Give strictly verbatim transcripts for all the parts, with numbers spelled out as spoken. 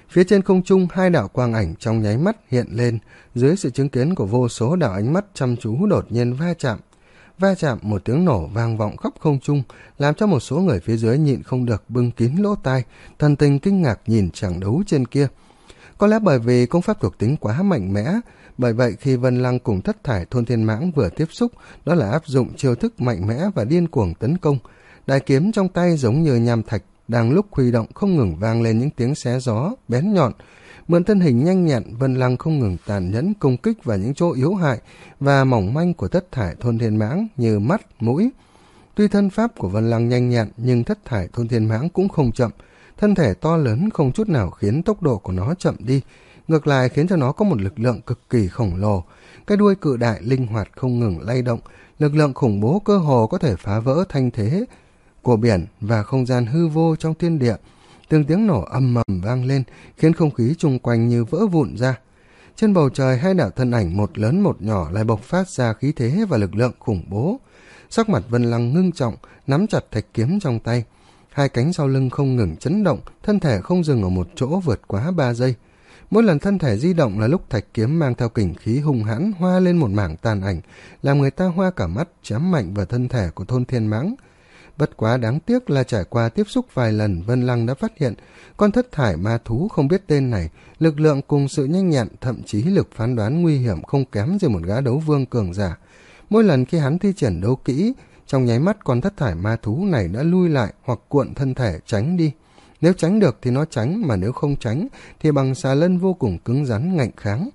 Phía trên không trung, hai đạo quang ảnh trong nháy mắt hiện lên, dưới sự chứng kiến của vô số đạo ánh mắt chăm chú đột nhiên va chạm. Va chạm, một tiếng nổ vang vọng khắp không trung, làm cho một số người phía dưới nhịn không được bưng kín lỗ tai, thần tình kinh ngạc nhìn chàng đấu trên kia. Có lẽ bởi vì công pháp thuộc tính quá mạnh mẽ, bởi vậy khi Vân Lăng cùng Thất Thải Thôn Thiên Mãng vừa tiếp xúc, đó là áp dụng chiêu thức mạnh mẽ và điên cuồng tấn công. Đại kiếm trong tay giống như nham thạch, đang lúc huy động không ngừng vang lên những tiếng xé gió bén nhọn. Mượn thân hình nhanh nhẹn, Vân Lăng không ngừng tàn nhẫn công kích vào những chỗ yếu hại và mỏng manh của Thất Thải Thôn Thiên Mãng như mắt, mũi. Tuy thân pháp của Vân Lăng nhanh nhẹn, nhưng Thất Thải Thôn Thiên Mãng cũng không chậm. Thân thể to lớn không chút nào khiến tốc độ của nó chậm đi, ngược lại khiến cho nó có một lực lượng cực kỳ khổng lồ. Cái đuôi cự đại linh hoạt không ngừng lay động, lực lượng khủng bố cơ hồ có thể phá vỡ thanh thế của biển và không gian hư vô trong thiên địa. Từng tiếng nổ ầm ầm vang lên, khiến không khí chung quanh như vỡ vụn ra. Trên bầu trời, hai đạo thân ảnh một lớn một nhỏ lại bộc phát ra khí thế và lực lượng khủng bố. Sắc mặt Vân Lăng ngưng trọng, nắm chặt thạch kiếm trong tay. Hai cánh sau lưng không ngừng chấn động, thân thể không dừng ở một chỗ vượt quá ba giây. Mỗi lần thân thể di động là lúc thạch kiếm mang theo kình khí hung hãn hoa lên một mảng tàn ảnh, làm người ta hoa cả mắt, chém mạnh vào thân thể của Thôn Thiên Mãng. Bất quá đáng tiếc là trải qua tiếp xúc vài lần, Vân Lăng đã phát hiện con thất thải ma thú không biết tên này, lực lượng cùng sự nhanh nhẹn, thậm chí lực phán đoán nguy hiểm không kém gì một gã đấu vương cường giả. Mỗi lần khi hắn thi triển đấu kỹ, trong nháy mắt con thất thải ma thú này đã lui lại hoặc cuộn thân thể tránh đi. Nếu tránh được thì nó tránh, mà nếu không tránh thì bằng xà lân vô cùng cứng rắn ngạnh kháng.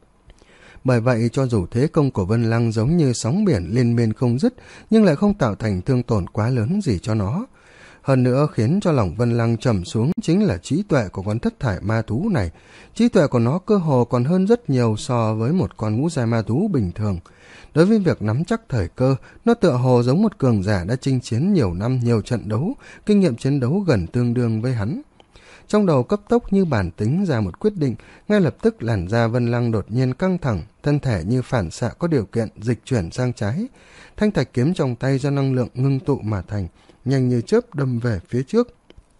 Bởi vậy cho dù thế công của Vân Lăng giống như sóng biển liên miên không dứt, nhưng lại không tạo thành thương tổn quá lớn gì cho nó. Hơn nữa khiến cho lòng Vân Lăng trầm xuống chính là trí tuệ của con thất thải ma thú này. Trí tuệ của nó cơ hồ còn hơn rất nhiều so với một con ngũ giai ma thú bình thường. Đối với việc nắm chắc thời cơ, nó tựa hồ giống một cường giả đã chinh chiến nhiều năm nhiều trận đấu, kinh nghiệm chiến đấu gần tương đương với hắn. Trong đầu cấp tốc như bản tính ra một quyết định, ngay lập tức làn da Vân Lăng đột nhiên căng thẳng, thân thể như phản xạ có điều kiện dịch chuyển sang trái. Thanh thạch kiếm trong tay do năng lượng ngưng tụ mà thành, nhanh như chớp đâm về phía trước.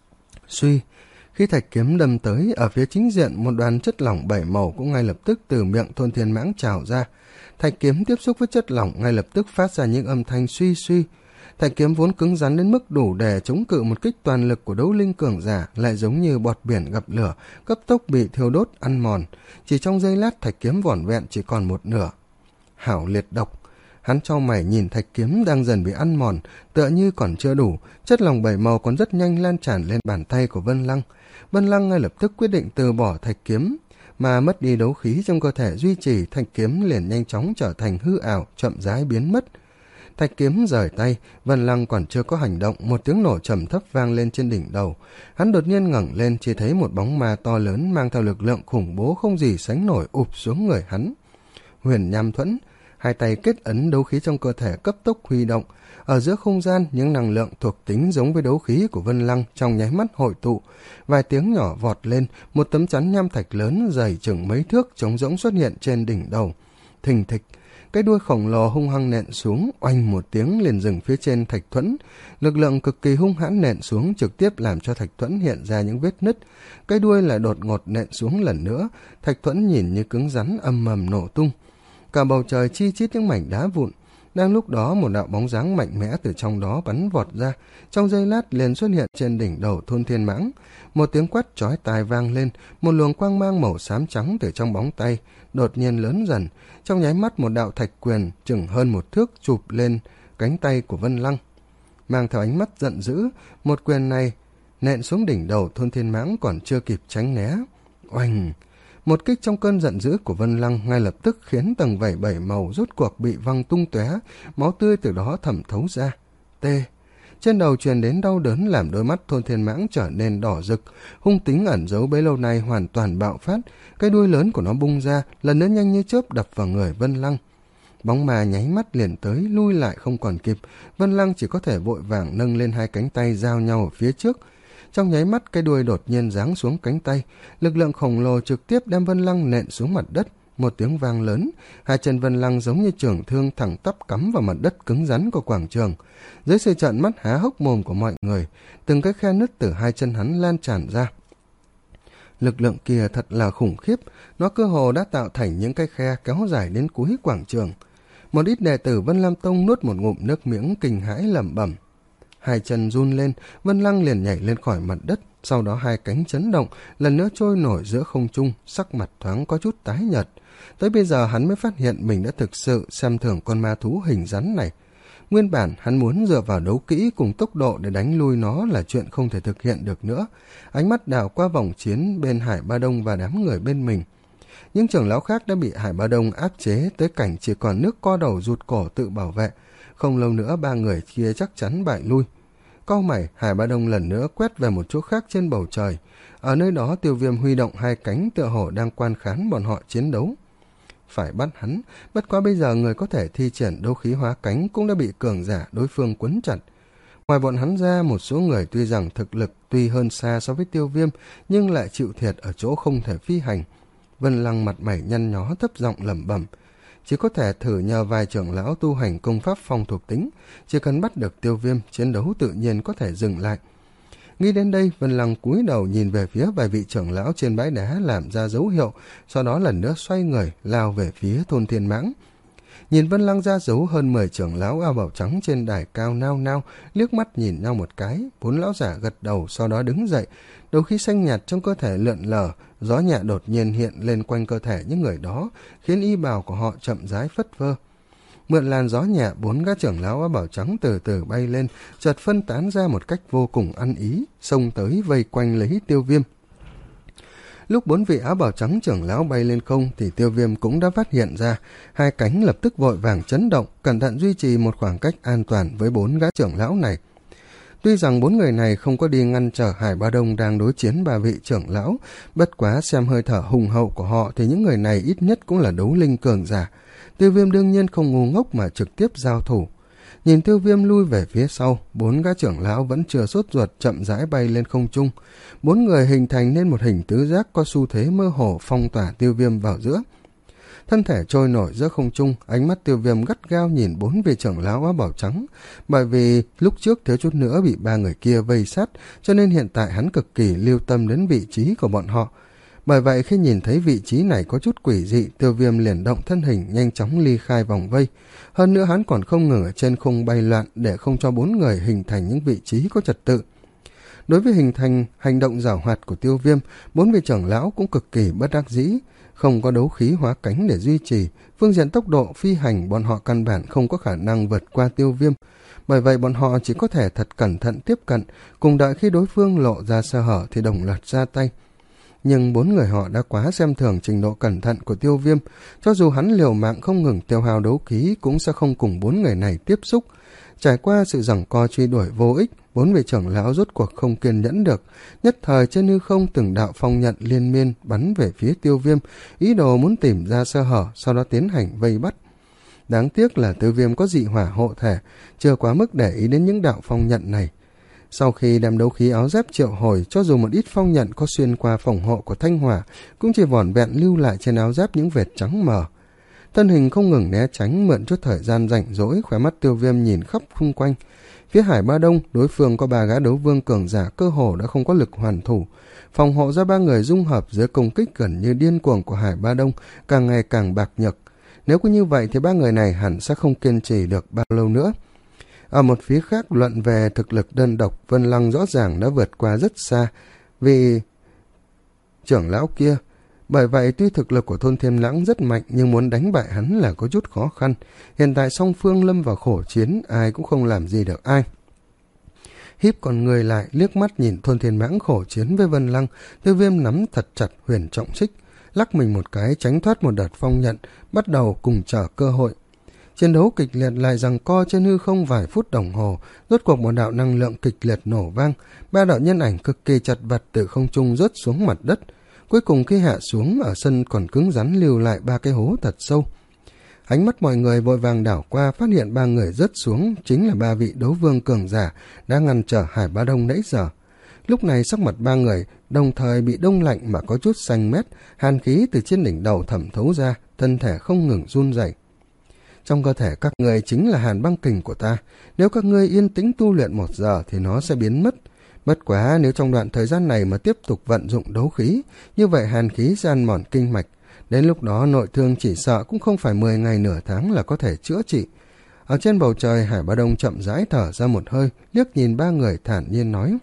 Suy, khi thạch kiếm đâm tới, ở phía chính diện một đoàn chất lỏng bảy màu cũng ngay lập tức từ miệng Thôn Thiên Mãng trào ra. Thạch kiếm tiếp xúc với chất lỏng ngay lập tức phát ra những âm thanh suy suy. Thạch kiếm vốn cứng rắn đến mức đủ để chống cự một kích toàn lực của đấu linh cường giả, lại giống như bọt biển gặp lửa, cấp tốc bị thiêu đốt ăn mòn. Chỉ trong giây lát, thạch kiếm vỏn vẹn chỉ còn một nửa. Hảo liệt độc. Hắn chau mày nhìn thạch kiếm đang dần bị ăn mòn, tựa như còn chưa đủ, chất lỏng bảy màu còn rất nhanh lan tràn lên bàn tay của Vân Lăng. Vân Lăng ngay lập tức quyết định từ bỏ thạch kiếm, mà mất đi đấu khí trong cơ thể duy trì, thạch kiếm liền nhanh chóng trở thành hư ảo, chậm rãi biến mất. Thạch kiếm rời tay, Vân Lăng còn chưa có hành động, một tiếng nổ trầm thấp vang lên trên đỉnh đầu. Hắn đột nhiên ngẩng lên, chỉ thấy một bóng ma to lớn mang theo lực lượng khủng bố không gì sánh nổi ụp xuống người hắn. Huyền Nham Thuẫn, hai tay kết ấn, đấu khí trong cơ thể cấp tốc huy động. Ở giữa không gian, những năng lượng thuộc tính giống với đấu khí của Vân Lăng trong nháy mắt hội tụ. Vài tiếng nhỏ vọt lên, một tấm chắn nham thạch lớn dày chừng mấy thước trống rỗng xuất hiện trên đỉnh đầu. Thình thịch, cái đuôi khổng lồ hung hăng nện xuống, oanh một tiếng liền dừng phía trên thạch thuẫn. Lực lượng cực kỳ hung hãn nện xuống, trực tiếp làm cho thạch thuẫn hiện ra những vết nứt. Cái đuôi lại đột ngột nện xuống lần nữa, thạch thuẫn nhìn như cứng rắn âm mầm nổ tung. Cả bầu trời chi chít những mảnh đá vụn. Đang lúc đó, một đạo bóng dáng mạnh mẽ từ trong đó bắn vọt ra, trong giây lát liền xuất hiện trên đỉnh đầu Thôn Thiên Mãng. Một tiếng quát chói tai vang lên, một luồng quang mang màu xám trắng từ trong bóng tay đột nhiên lớn dần. Trong nháy mắt, một đạo thạch quyền chừng hơn một thước chụp lên cánh tay của Vân Lăng. Mang theo ánh mắt giận dữ, một quyền này nện xuống đỉnh đầu Thôn Thiên Mãng còn chưa kịp tránh né. Oanh! Một kích trong cơn giận dữ của Vân Lăng ngay lập tức khiến tầng vảy bảy màu rốt cuộc bị văng tung tóe, máu tươi từ đó thẩm thấu ra. T. Trên đầu truyền đến đau đớn làm đôi mắt Thôn Thiên Mãng trở nên đỏ rực, hung tính ẩn giấu bấy lâu nay hoàn toàn bạo phát, cái đuôi lớn của nó bung ra, lần nữa nhanh như chớp đập vào người Vân Lăng. Bóng ma nháy mắt liền tới, lui lại không còn kịp, Vân Lăng chỉ có thể vội vàng nâng lên hai cánh tay giao nhau ở phía trước. Trong nháy mắt, cái đuôi đột nhiên giáng xuống cánh tay, lực lượng khổng lồ trực tiếp đem Vân Lăng nện xuống mặt đất. Một tiếng vang lớn, hai chân Vân Lăng giống như trường thương thẳng tắp cắm vào mặt đất cứng rắn của quảng trường. Dưới sự trợn mắt há hốc mồm của mọi người, từng cái khe nứt từ hai chân hắn lan tràn ra. Lực lượng kia thật là khủng khiếp, nó cơ hồ đã tạo thành những cái khe kéo dài đến cuối quảng trường. Một ít đệ tử Vân Lam Tông nuốt một ngụm nước miếng kinh hãi lẩm bẩm. Hai chân run lên, Vân Lăng liền nhảy lên khỏi mặt đất, sau đó hai cánh chấn động, lần nữa trôi nổi giữa không trung, sắc mặt thoáng có chút tái nhợt. Tới bây giờ hắn mới phát hiện mình đã thực sự xem thường con ma thú hình rắn này. Nguyên bản hắn muốn dựa vào đấu kỹ cùng tốc độ để đánh lui nó là chuyện không thể thực hiện được nữa. Ánh mắt đảo qua vòng chiến bên Hải Ba Đông và đám người bên mình. Những trưởng lão khác đã bị Hải Ba Đông áp chế tới cảnh chỉ còn nước co đầu rụt cổ tự bảo vệ. Không lâu nữa ba người kia chắc chắn bại lui. Cau mày, Hải Ba Đông lần nữa quét về một chỗ khác trên bầu trời. Ở nơi đó Tiêu Viêm huy động hai cánh tựa hồ đang quan khán bọn họ chiến đấu. Phải bắt hắn, bất quá bây giờ người có thể thi triển đấu khí hóa cánh cũng đã bị cường giả đối phương quấn chặt. Ngoài bọn hắn ra, một số người tuy rằng thực lực tuy hơn xa so với Tiêu Viêm, nhưng lại chịu thiệt ở chỗ không thể phi hành. Vân Lăng mặt mày nhăn nhó thấp giọng lẩm bẩm, chỉ có thể thử nhờ vài trưởng lão tu hành công pháp phong thuộc tính, chỉ cần bắt được Tiêu Viêm, chiến đấu tự nhiên có thể dừng lại. Nghĩ đến đây, Vân Lăng cúi đầu nhìn về phía vài vị trưởng lão trên bãi đá làm ra dấu hiệu, sau đó lần nữa xoay người lao về phía thôn Thiên Mãng. Nhìn Vân Lăng ra dấu, hơn mười trưởng lão áo bào trắng trên đài cao nao nao liếc mắt nhìn nhau một cái, bốn lão giả gật đầu sau đó đứng dậy, đầu khí xanh nhạt trong cơ thể lượn lờ, gió nhẹ đột nhiên hiện lên quanh cơ thể những người đó, khiến y bào của họ chậm rãi phất phơ. Mượn làn gió nhẹ, bốn gã trưởng lão áo bào trắng từ từ bay lên, chợt phân tán ra một cách vô cùng ăn ý, xông tới vây quanh lấy Tiêu Viêm. Lúc bốn vị áo bào trắng trưởng lão bay lên không thì Tiêu Viêm cũng đã phát hiện ra, hai cánh lập tức vội vàng chấn động, cẩn thận duy trì một khoảng cách an toàn với bốn gã trưởng lão này. Tuy rằng bốn người này không có đi ngăn trở Hải Ba Đông đang đối chiến ba vị trưởng lão, bất quá xem hơi thở hùng hậu của họ thì những người này ít nhất cũng là đấu linh cường giả. Tiêu Viêm đương nhiên không ngu ngốc mà trực tiếp giao thủ. Nhìn Tiêu Viêm lui về phía sau, bốn gã trưởng lão vẫn chưa sốt ruột chậm rãi bay lên không trung. Bốn người hình thành nên một hình tứ giác có xu thế mơ hồ phong tỏa Tiêu Viêm vào giữa. Thân thể trôi nổi giữa không trung, ánh mắt Tiêu Viêm gắt gao nhìn bốn vị trưởng lão áo bào trắng, bởi vì lúc trước thiếu chút nữa bị ba người kia vây sát, cho nên hiện tại hắn cực kỳ lưu tâm đến vị trí của bọn họ. Bởi vậy khi nhìn thấy vị trí này có chút quỷ dị, Tiêu Viêm liền động thân hình nhanh chóng ly khai vòng vây. Hơn nữa hắn còn không ngừng ở trên khung bay loạn để không cho bốn người hình thành những vị trí có trật tự. Đối với hình thành hành động giảo hoạt của Tiêu Viêm, bốn vị trưởng lão cũng cực kỳ bất đắc dĩ. Không có đấu khí hóa cánh để duy trì, phương diện tốc độ phi hành bọn họ căn bản không có khả năng vượt qua Tiêu Viêm. Bởi vậy bọn họ chỉ có thể thật cẩn thận tiếp cận, cùng đợi khi đối phương lộ ra sơ hở thì đồng loạt ra tay. Nhưng bốn người họ đã quá xem thường trình độ cẩn thận của Tiêu Viêm, cho dù hắn liều mạng không ngừng tiêu hao đấu khí cũng sẽ không cùng bốn người này tiếp xúc. Trải qua sự giằng co truy đuổi vô ích, bốn vị trưởng lão rốt cuộc không kiên nhẫn được, nhất thời trên hư không từng đạo phong nhận liên miên bắn về phía Tiêu Viêm, ý đồ muốn tìm ra sơ hở, sau đó tiến hành vây bắt. Đáng tiếc là Tiêu Viêm có dị hỏa hộ thể, chưa quá mức để ý đến những đạo phong nhận này. Sau khi đem đấu khí áo giáp triệu hồi, cho dù một ít phong nhận có xuyên qua phòng hộ của thanh hỏa, cũng chỉ vỏn vẹn lưu lại trên áo giáp những vệt trắng mờ. Thân hình không ngừng né tránh, mượn chút thời gian rảnh rỗi, khóe mắt Tiêu Viêm nhìn khắp xung quanh. Phía Hải Ba Đông, đối phương có ba gã đấu vương cường giả cơ hồ đã không có lực hoàn thủ. Phòng hộ ra ba người dung hợp dưới công kích gần như điên cuồng của Hải Ba Đông càng ngày càng bạc nhược. Nếu cứ như vậy thì ba người này hẳn sẽ không kiên trì được bao lâu nữa. Ở một phía khác, luận về thực lực đơn độc, Vân Lăng rõ ràng đã vượt qua rất xa vì trưởng lão kia. Bởi vậy tuy thực lực của thôn Thiên Lãng rất mạnh nhưng muốn đánh bại hắn là có chút khó khăn. Hiện tại song phương lâm vào khổ chiến, ai cũng không làm gì được ai. Híp con người lại, liếc mắt nhìn thôn Thiên Mãng khổ chiến với Vân Lăng, Tiêu Viêm nắm thật chặt huyền trọng xích, lắc mình một cái tránh thoát một đợt phong nhận, bắt đầu cùng chờ cơ hội. Chiến đấu kịch liệt lại giằng co trên hư không vài phút đồng hồ, rốt cuộc một đạo năng lượng kịch liệt nổ vang, ba đạo nhân ảnh cực kỳ chật vật từ không trung rớt xuống mặt đất. Cuối cùng khi hạ xuống, ở sân còn cứng rắn lưu lại ba cái hố thật sâu. Ánh mắt mọi người vội vàng đảo qua, phát hiện ba người rớt xuống chính là ba vị đấu vương cường giả đang ngăn trở Hải Ba Đông nãy giờ. Lúc này sắc mặt ba người đồng thời bị đông lạnh mà có chút xanh mét, hàn khí từ trên đỉnh đầu thẩm thấu ra, thân thể không ngừng run rẩy. Trong cơ thể các ngươi chính là hàn băng kình của ta, nếu các ngươi yên tĩnh tu luyện một giờ thì nó sẽ biến mất. Bất quá nếu trong đoạn thời gian này mà tiếp tục vận dụng đấu khí, như vậy hàn khí sẽ ăn mòn kinh mạch. Đến lúc đó nội thương chỉ sợ cũng không phải mười ngày nửa tháng là có thể chữa trị. Ở trên bầu trời, Hải Bá Đông chậm rãi thở ra một hơi, liếc nhìn ba người thản nhiên nói.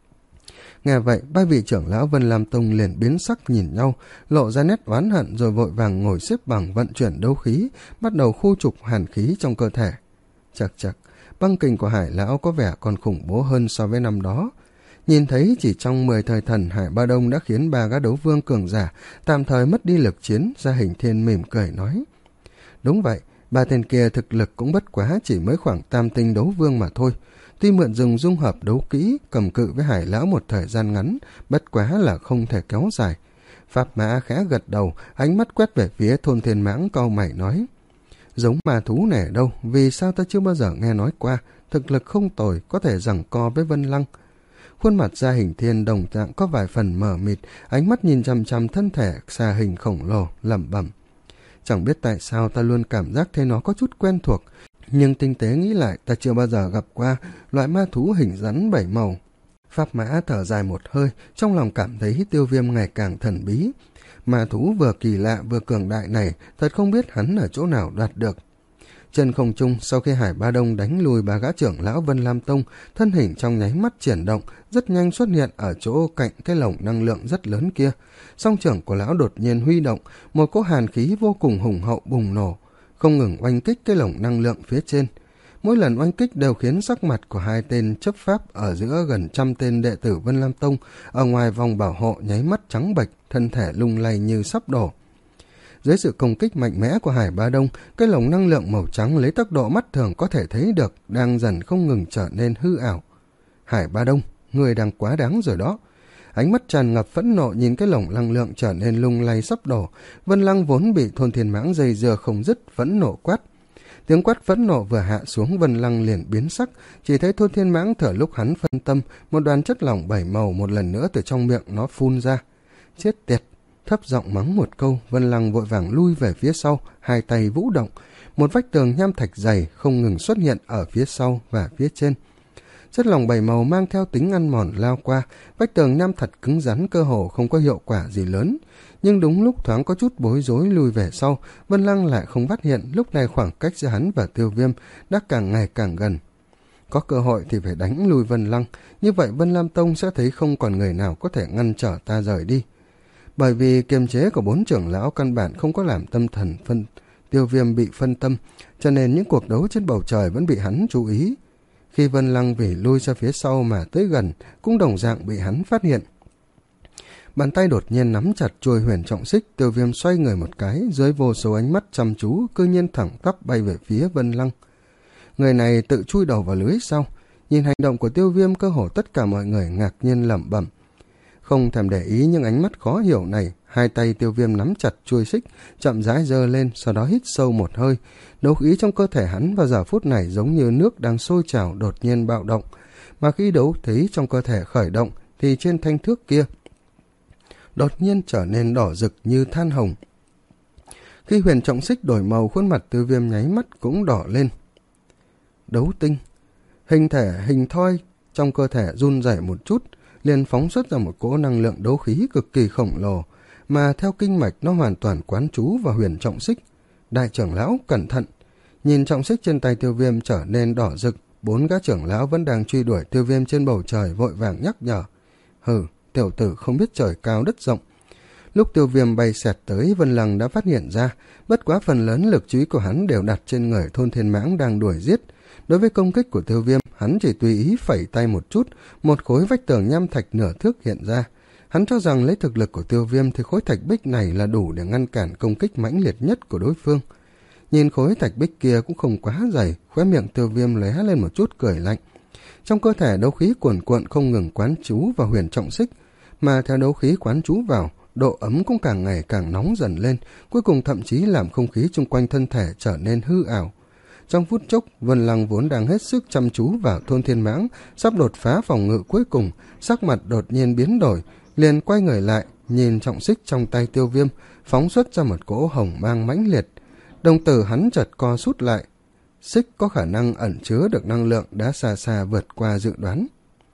Nghe vậy, ba vị trưởng lão Vân Lam Tông liền biến sắc nhìn nhau, lộ ra nét oán hận rồi vội vàng ngồi xếp bằng vận chuyển đấu khí, bắt đầu khu trục hàn khí trong cơ thể. Chật chật, băng kình của Hải lão có vẻ còn khủng bố hơn so với năm đó. Nhìn thấy chỉ trong mười thời thần, Hải Bá Đông đã khiến ba gã đấu vương cường giả tạm thời mất đi lực chiến. Gia Hình Thiên mỉm cười nói. Đúng vậy, ba tên kia thực lực cũng bất quá chỉ mới khoảng tam tinh đấu vương mà thôi. Tuy mượn dùng dung hợp đấu kỹ cầm cự với Hải lão một thời gian ngắn, bất quá là không thể kéo dài. Pháp Mã khẽ gật đầu, ánh mắt quét về phía Thôn Thiên Mãng, cau mày nói. Giống ma thú này ở đâu, vì sao ta chưa bao giờ nghe nói qua, thực lực không tồi, có thể giằng co với Vân Lăng. Khuôn mặt Gia Hình Thiên đồng dạng có vài phần mờ mịt, ánh mắt nhìn chằm chằm thân thể xà hình khổng lồ, lẩm bẩm. Chẳng biết tại sao ta luôn cảm giác thấy nó có chút quen thuộc, nhưng tinh tế nghĩ lại ta chưa bao giờ gặp qua loại ma thú hình rắn bảy màu. Pháp Mã thở dài một hơi, trong lòng cảm thấy Tiêu Viêm ngày càng thần bí. Ma thú vừa kỳ lạ vừa cường đại này, thật không biết hắn ở chỗ nào đoạt được. Trên không trung, sau khi Hải Bá Đông đánh lùi ba gã trưởng lão Vân Lam Tông, thân hình trong nháy mắt chuyển động, rất nhanh xuất hiện ở chỗ cạnh cái lồng năng lượng rất lớn kia. Song trưởng của lão đột nhiên huy động, một cỗ hàn khí vô cùng hùng hậu bùng nổ, không ngừng oanh kích cái lồng năng lượng phía trên. Mỗi lần oanh kích đều khiến sắc mặt của hai tên chấp pháp ở giữa gần trăm tên đệ tử Vân Lam Tông ở ngoài vòng bảo hộ nháy mắt trắng bệch, thân thể lung lay như sắp đổ. Dưới sự công kích mạnh mẽ của Hải Bá Đông, cái lồng năng lượng màu trắng lấy tốc độ mắt thường có thể thấy được đang dần không ngừng trở nên hư ảo. Hải Bá Đông, người đang quá đáng rồi đó. Ánh mắt tràn ngập phẫn nộ nhìn cái lồng năng lượng trở nên lung lay sắp đổ. Vân Lăng vốn bị Thôn Thiên Mãng dây dưa không dứt, phẫn nộ quát. Tiếng quát phẫn nộ vừa hạ xuống, Vân Lăng liền biến sắc, chỉ thấy Thôn Thiên Mãng thở lúc hắn phân tâm, một đoàn chất lỏng bảy màu một lần nữa từ trong miệng nó phun ra. Chết tiệt! Thấp giọng mắng một câu, Vân Lăng vội vàng lui về phía sau, hai tay vũ động. Một vách tường nham thạch dày không ngừng xuất hiện ở phía sau và phía trên. Chất lỏng bảy màu mang theo tính ăn mòn lao qua, vách tường nham thạch cứng rắn cơ hồ không có hiệu quả gì lớn. Nhưng đúng lúc thoáng có chút bối rối lùi về sau, Vân Lăng lại không phát hiện lúc này khoảng cách giữa hắn và Tiêu Viêm đã càng ngày càng gần. Có cơ hội thì phải đánh lùi Vân Lăng, như vậy Vân Lam Tông sẽ thấy không còn người nào có thể ngăn trở ta rời đi. Bởi vì kiềm chế của bốn trưởng lão căn bản không có làm tâm thần phân Tiêu Viêm bị phân tâm, cho nên những cuộc đấu trên bầu trời vẫn bị hắn chú ý. Khi Vân Lăng vì lui ra phía sau mà tới gần, cũng đồng dạng bị hắn phát hiện. Bàn tay đột nhiên nắm chặt chuôi huyền trọng xích, Tiêu Viêm xoay người một cái, dưới vô số ánh mắt chăm chú, cư nhiên thẳng tắp bay về phía Vân Lăng. Người này tự chui đầu vào lưới sau. Nhìn hành động của Tiêu Viêm, cơ hồ tất cả mọi người ngạc nhiên lẩm bẩm. Không thèm để ý những ánh mắt khó hiểu này, hai tay Tiêu Viêm nắm chặt chuôi xích, chậm rãi giơ lên, sau đó hít sâu một hơi. Đấu khí trong cơ thể hắn vào giờ phút này giống như nước đang sôi trào đột nhiên bạo động, mà khi đấu khí trong cơ thể khởi động thì trên thanh thước kia đột nhiên trở nên đỏ rực như than hồng. Khi huyền trọng xích đổi màu, khuôn mặt Tiêu Viêm nháy mắt cũng đỏ lên. Đấu tinh, hình thể hình thoi trong cơ thể run rẩy một chút, liền phóng xuất ra một cỗ năng lượng đấu khí cực kỳ khổng lồ, mà theo kinh mạch nó hoàn toàn quán trú vào huyền trọng xích. Đại trưởng lão cẩn thận! Nhìn trọng xích trên tay Tiêu Viêm trở nên đỏ rực, bốn gã trưởng lão vẫn đang truy đuổi Tiêu Viêm trên bầu trời vội vàng nhắc nhở. Hừ, tiểu tử không biết trời cao đất rộng. Lúc Tiêu Viêm bay xẹt tới, Vân Lăng đã phát hiện ra, bất quá phần lớn lực chú ý của hắn đều đặt trên người Thôn Thiên Mãng đang đuổi giết. Đối với công kích của Tiêu Viêm, hắn chỉ tùy ý phẩy tay một chút, một khối vách tường nham thạch nửa thước hiện ra. Hắn cho rằng lấy thực lực của Tiêu Viêm thì khối thạch bích này là đủ để ngăn cản công kích mãnh liệt nhất của đối phương. Nhìn khối thạch bích kia cũng không quá dày, khóe miệng Tiêu Viêm lóe lên một chút cười lạnh. Trong cơ thể đấu khí cuồn cuộn không ngừng quán trú vào huyền trọng xích, mà theo đấu khí quán trú vào, độ ấm cũng càng ngày càng nóng dần lên, cuối cùng thậm chí làm không khí chung quanh thân thể trở nên hư ảo. Trong phút chốc, Vân Lăng vốn đang hết sức chăm chú vào Thôn Thiên Mãng, sắp đột phá phòng ngự cuối cùng, sắc mặt đột nhiên biến đổi, liền quay người lại, nhìn trọng xích trong tay Tiêu Viêm, phóng xuất ra một cỗ hồng mang mãnh liệt. Đồng tử hắn chợt co rút lại. Xích có khả năng ẩn chứa được năng lượng đã xa xa vượt qua dự đoán.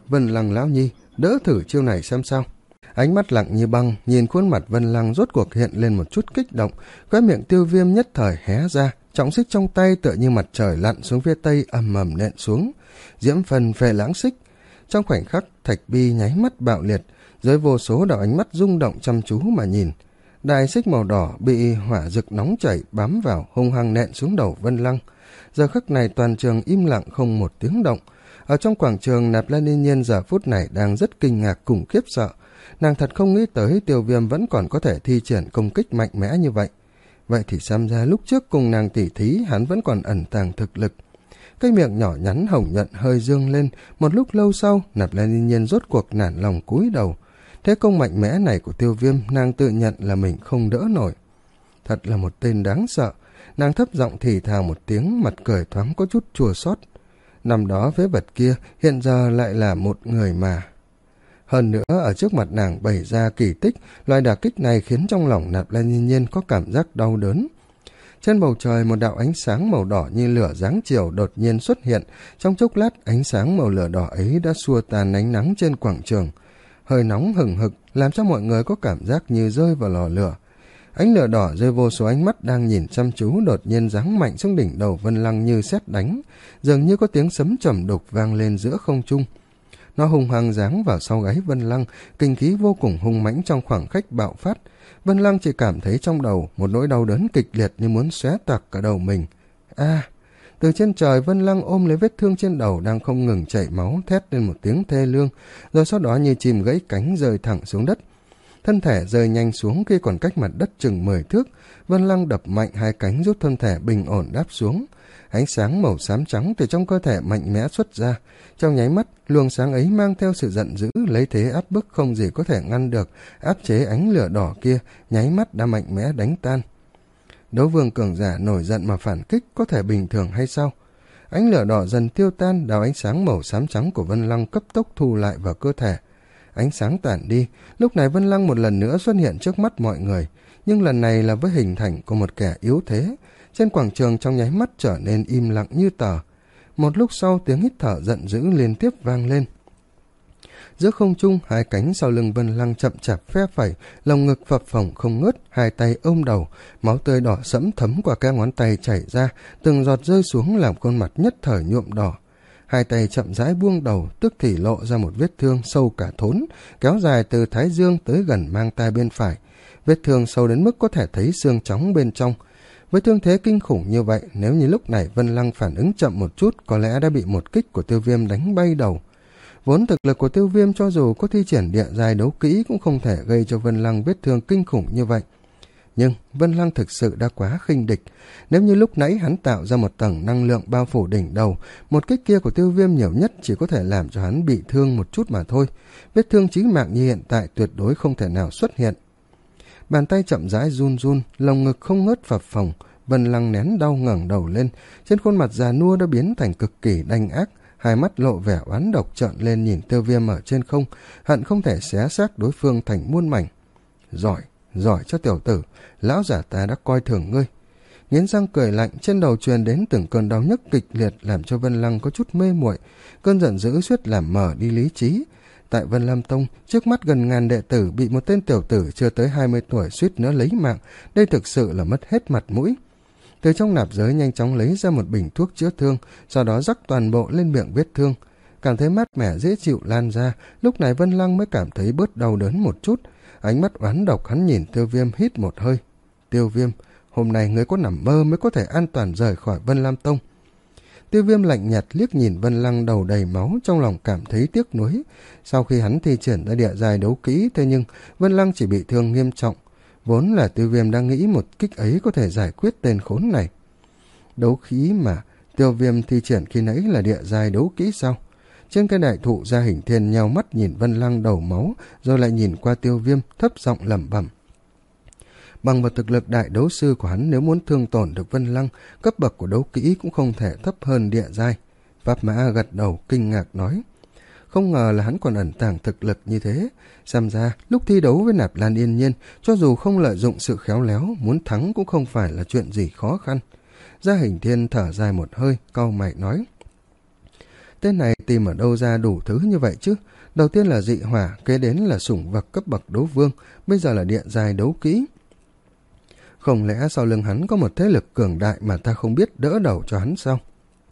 Vân Lăng lão nhi, đỡ thử chiêu này xem sao. Ánh mắt lặng như băng nhìn khuôn mặt Vân Lăng rốt cuộc hiện lên một chút kích động, cái miệng Tiêu Viêm nhất thời hé ra, trọng xích trong tay tựa như mặt trời lặn xuống phía tây ầm ầm nện xuống, diễm phần phệ lãng xích. Trong khoảnh khắc, thạch bi nháy mắt bạo liệt, dưới vô số đạo ánh mắt rung động chăm chú mà nhìn. Đài xích màu đỏ bị hỏa rực nóng chảy bám vào, hung hăng nện xuống đầu Vân Lăng. Giờ khắc này toàn trường im lặng không một tiếng động. Ở trong quảng trường, Nạp Lan Yên Nhiên giờ phút này đang rất kinh ngạc cùng khiếp sợ. Nàng thật không nghĩ tới Tiêu Viêm vẫn còn có thể thi triển công kích mạnh mẽ như vậy. Vậy thì xem ra lúc trước cùng nàng tỉ thí hắn vẫn còn ẩn tàng thực lực. Cái miệng nhỏ nhắn hồng nhuận hơi dương lên, một lúc lâu sau Nạp Lan Yên Nhiên rốt cuộc nản lòng cúi đầu. Thế công mạnh mẽ này của Tiêu Viêm nàng tự nhận là mình không đỡ nổi. Thật là một tên đáng sợ. Nàng thấp giọng thì thào một tiếng, mặt cười thoáng có chút chua xót. Năm đó phế vật kia hiện giờ lại là một người mà. Hơn nữa ở trước mặt nàng bày ra kỳ tích, loại đả kích này khiến trong lòng Nạp Lan Yên Nhiên có cảm giác đau đớn. Trên bầu trời một đạo ánh sáng màu đỏ như lửa giáng chiều đột nhiên xuất hiện, trong chốc lát ánh sáng màu lửa đỏ ấy đã xua tan ánh nắng trên quảng trường. Hơi nóng hừng hực làm cho mọi người có cảm giác như rơi vào lò lửa. Ánh lửa đỏ rơi vô số ánh mắt đang nhìn chăm chú đột nhiên giáng mạnh xuống đỉnh đầu Vân Lăng như sét đánh, dường như có tiếng sấm trầm đục vang lên giữa không trung. Nó hung hăng giáng vào sau gáy Vân Lăng, kinh khí vô cùng hung mãnh trong khoảng khắc bạo phát. Vân Lăng chỉ cảm thấy trong đầu một nỗi đau đớn kịch liệt như muốn xé toạc cả đầu mình. A! Từ trên trời Vân Lăng ôm lấy vết thương trên đầu đang không ngừng chảy máu, thét lên một tiếng thê lương, rồi sau đó như chim gãy cánh rơi thẳng xuống đất. Thân thể rơi nhanh xuống khi còn cách mặt đất chừng mười thước, Vân Lăng đập mạnh hai cánh giúp thân thể bình ổn đáp xuống. Ánh sáng màu xám trắng từ trong cơ thể mạnh mẽ xuất ra. Trong nháy mắt, luồng sáng ấy mang theo sự giận dữ, lấy thế áp bức không gì có thể ngăn được, áp chế ánh lửa đỏ kia, nháy mắt đã mạnh mẽ đánh tan. Đấu vương cường giả nổi giận mà phản kích có thể bình thường hay sao? Ánh lửa đỏ dần tiêu tan, đạo ánh sáng màu xám trắng của Vân Lăng cấp tốc thu lại vào cơ thể. Ánh sáng tản đi, lúc này Vân Lăng một lần nữa xuất hiện trước mắt mọi người, nhưng lần này là với hình thành của một kẻ yếu thế. Trên quảng trường trong nháy mắt trở nên im lặng như tờ. Một lúc sau tiếng hít thở giận dữ liên tiếp vang lên. Giữa không trung, hai cánh sau lưng Vân Lăng chậm chạp phe phẩy, lồng ngực phập phồng không ngớt, hai tay ôm đầu, máu tươi đỏ sẫm thấm qua các ngón tay chảy ra, từng giọt rơi xuống làm khuôn mặt nhất thời nhuộm đỏ. Hai tay chậm rãi buông đầu, tức thì lộ ra một vết thương sâu cả thốn, kéo dài từ thái dương tới gần mang tai bên phải. Vết thương sâu đến mức có thể thấy xương trắng bên trong. Với thương thế kinh khủng như vậy, nếu như lúc này Vân Lăng phản ứng chậm một chút, có lẽ đã bị một kích của Tiêu Viêm đánh bay đầu. Vốn thực lực của Tiêu Viêm cho dù có thi triển địa giai đấu kỹ cũng không thể gây cho Vân Lăng vết thương kinh khủng như vậy. Nhưng Vân Lăng thực sự đã quá khinh địch. Nếu như lúc nãy hắn tạo ra một tầng năng lượng bao phủ đỉnh đầu, một kích kia của Tiêu Viêm nhiều nhất chỉ có thể làm cho hắn bị thương một chút mà thôi. Vết thương chí mạng như hiện tại tuyệt đối không thể nào xuất hiện. Bàn tay chậm rãi run run, lồng ngực không ngớt phập phồng. Vân Lăng nén đau ngẩng đầu lên, trên khuôn mặt già nua đã biến thành cực kỳ đanh ác, hai mắt lộ vẻ oán độc trợn lên nhìn Tiêu Viêm ở trên không, hận không thể xé xác đối phương thành muôn mảnh. Giỏi, giỏi cho tiểu tử, lão giả ta đã coi thường ngươi. Nghiến răng cười lạnh, trên đầu truyền đến từng cơn đau nhức kịch liệt làm cho Vân Lăng có chút mê muội, cơn giận dữ suýt làm mờ đi lý trí. Tại Vân Lam Tông, trước mắt gần ngàn đệ tử bị một tên tiểu tử chưa tới hai mươi tuổi suýt nữa lấy mạng, đây thực sự là mất hết mặt mũi. Từ trong nạp giới nhanh chóng lấy ra một bình thuốc chữa thương, sau đó rắc toàn bộ lên miệng vết thương. Cảm thấy mát mẻ dễ chịu lan ra, lúc này Vân Lăng mới cảm thấy bớt đau đớn một chút. Ánh mắt oán độc hắn nhìn Tiêu Viêm hít một hơi. Tiêu Viêm, hôm nay ngươi có nằm mơ mới có thể an toàn rời khỏi Vân Lam Tông. Tiêu Viêm lạnh nhạt liếc nhìn Vân Lăng đầu đầy máu, trong lòng cảm thấy tiếc nuối. Sau khi hắn thi triển ra địa giai đấu kỹ, thế nhưng Vân Lăng chỉ bị thương nghiêm trọng. Vốn là Tiêu Viêm đang nghĩ một kích ấy có thể giải quyết tên khốn này. Đấu khí mà Tiêu Viêm thi triển khi nãy là địa giai đấu kỹ sao? Trên cây đại thụ Gia Hình Thiên nheo mắt nhìn Vân Lăng đầu máu, rồi lại nhìn qua Tiêu Viêm thấp giọng lẩm bẩm. Bằng vào thực lực đại đấu sư của hắn, nếu muốn thương tổn được Vân Lăng, cấp bậc của đấu kỹ cũng không thể thấp hơn địa giai. Pháp Mã gật đầu kinh ngạc nói. Không ngờ là hắn còn ẩn tàng thực lực như thế. Xem ra, lúc thi đấu với Nạp Lan Yên Nhiên, cho dù không lợi dụng sự khéo léo, muốn thắng cũng không phải là chuyện gì khó khăn. Gia Hình Thiên thở dài một hơi, cau mày nói. Tên này tìm ở đâu ra đủ thứ như vậy chứ? Đầu tiên là dị hỏa, kế đến là sủng vật cấp bậc đấu vương, bây giờ là địa giai đấu kỹ. Không lẽ sau lưng hắn có một thế lực cường đại mà ta không biết đỡ đầu cho hắn sao?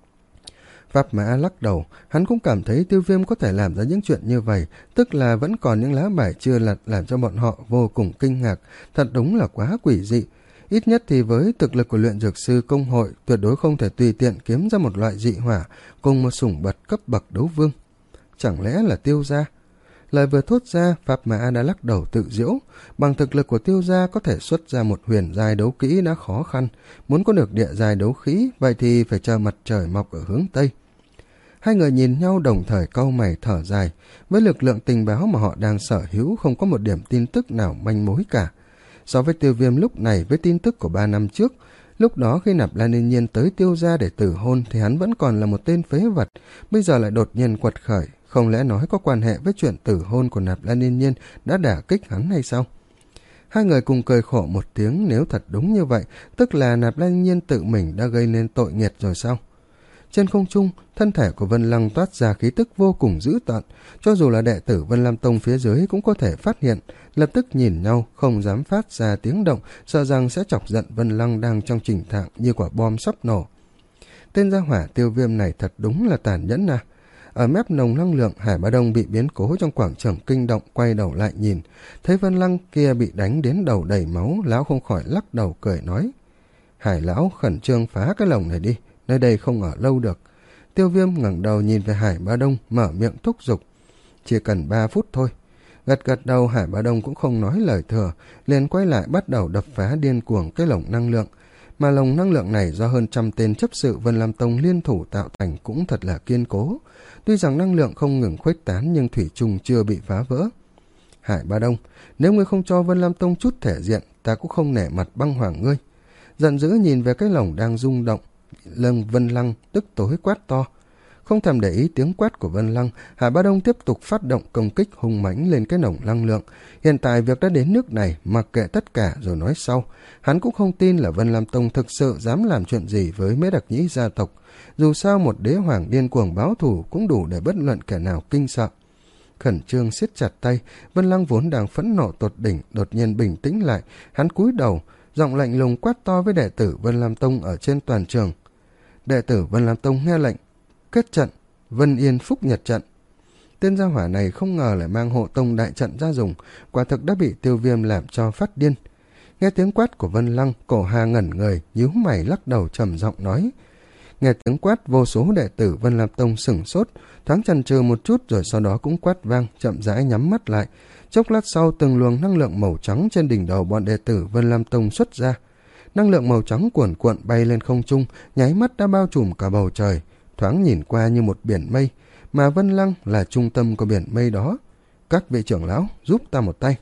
Pháp Mã lắc đầu, hắn cũng cảm thấy Tiêu Viêm có thể làm ra những chuyện như vậy, tức là vẫn còn những lá bài chưa lật làm cho bọn họ vô cùng kinh ngạc, thật đúng là quá quỷ dị. Ít nhất thì với thực lực của luyện dược sư công hội, tuyệt đối không thể tùy tiện kiếm ra một loại dị hỏa cùng một sủng vật cấp bậc đấu vương. Chẳng lẽ là Tiêu gia? Lời vừa thốt ra, Pháp Mã đã lắc đầu tự giễu. Bằng thực lực của Tiêu gia có thể xuất ra một huyền giai đấu kỹ đã khó khăn, muốn có được địa giai đấu khí, vậy thì phải chờ mặt trời mọc ở hướng Tây. Hai người nhìn nhau đồng thời cau mày thở dài. Với lực lượng tình báo mà họ đang sở hữu, không có một điểm tin tức nào manh mối cả. So với Tiêu Viêm lúc này với tin tức của ba năm trước, lúc đó khi Nạp Lan Yên Nhiên tới Tiêu gia để tử hôn thì hắn vẫn còn là một tên phế vật, bây giờ lại đột nhiên quật khởi, không lẽ nói có quan hệ với chuyện tử hôn của Nạp Lan Yên Nhiên đã đả kích hắn hay sao? Hai người cùng cười khổ một tiếng, nếu thật đúng như vậy, tức là Nạp Lan Yên Nhiên tự mình đã gây nên tội nghiệt rồi sao? Trên không trung, thân thể của Vân Lăng toát ra khí tức vô cùng dữ tợn, cho dù là đệ tử Vân Lam Tông phía dưới cũng có thể phát hiện, lập tức nhìn nhau, không dám phát ra tiếng động, sợ rằng sẽ chọc giận Vân Lăng đang trong trình trạng như quả bom sắp nổ. Tên gia hỏa Tiêu Viêm này thật đúng là tàn nhẫn à. Ở mép nồng năng lượng, Hải Bá Đông bị biến cố trong quảng trường kinh động, quay đầu lại nhìn, thấy Vân Lăng kia bị đánh đến đầu đầy máu, lão không khỏi lắc đầu cười nói: Hải lão, khẩn trương phá cái lồng này đi, nơi đây không ở lâu được. Tiêu Viêm ngẩng đầu nhìn về Hải Bá Đông, mở miệng thúc giục: Chỉ cần ba phút thôi. Gật gật đầu, Hải Bá Đông cũng không nói lời thừa, liền quay lại bắt đầu đập phá điên cuồng cái lồng năng lượng. Mà lồng năng lượng này do hơn trăm tên chấp sự Vân Lam Tông liên thủ tạo thành cũng thật là kiên cố. Tuy rằng năng lượng không ngừng khuếch tán nhưng thủy chung chưa bị phá vỡ. Hải Bá Đông, nếu ngươi không cho Vân Lam Tông chút thể diện, ta cũng không nể mặt băng hoàng ngươi. Giận dữ nhìn về cái lồng đang rung động, lưng Vân Lăng tức tối quát to. Không thèm để ý tiếng quát của Vân Lăng, Hải Bá Đông tiếp tục phát động công kích hung mãnh lên cái nòng năng lượng. Hiện tại việc đã đến nước này, mặc kệ tất cả rồi nói sau. Hắn cũng không tin là Vân Lam Tông thực sự dám làm chuyện gì với Mễ Đặc Nhĩ gia tộc. Dù sao một đế hoàng điên cuồng báo thù cũng đủ để bất luận kẻ nào kinh sợ. Khẩn trương siết chặt tay, Vân Lăng vốn đang phẫn nộ tột đỉnh, đột nhiên bình tĩnh lại. Hắn cúi đầu, giọng lạnh lùng quát to với đệ tử Vân Lam Tông ở trên toàn trường. Đệ tử Vân Lam Tông nghe lệnh, kết trận, Vân Yên Phúc Nhật trận. Tên gia hỏa này không ngờ lại mang hộ tông đại trận ra dùng, quả thực đã bị Tiêu Viêm làm cho phát điên. Nghe tiếng quát của Vân Lăng, Cổ Hà ngẩn người, nhíu mày lắc đầu trầm giọng nói. Nghe tiếng quát, vô số đệ tử Vân Lam Tông sửng sốt, thoáng chần chừ một chút rồi sau đó cũng quát vang, chậm rãi nhắm mắt lại. Chốc lát sau, từng luồng năng lượng màu trắng trên đỉnh đầu bọn đệ tử Vân Lam Tông xuất ra. Năng lượng màu trắng cuồn cuộn bay lên không trung, nháy mắt đã bao trùm cả bầu trời, thoáng nhìn qua như một biển mây, mà Vân Lăng là trung tâm của biển mây đó. Các vị trưởng lão, giúp ta một tay.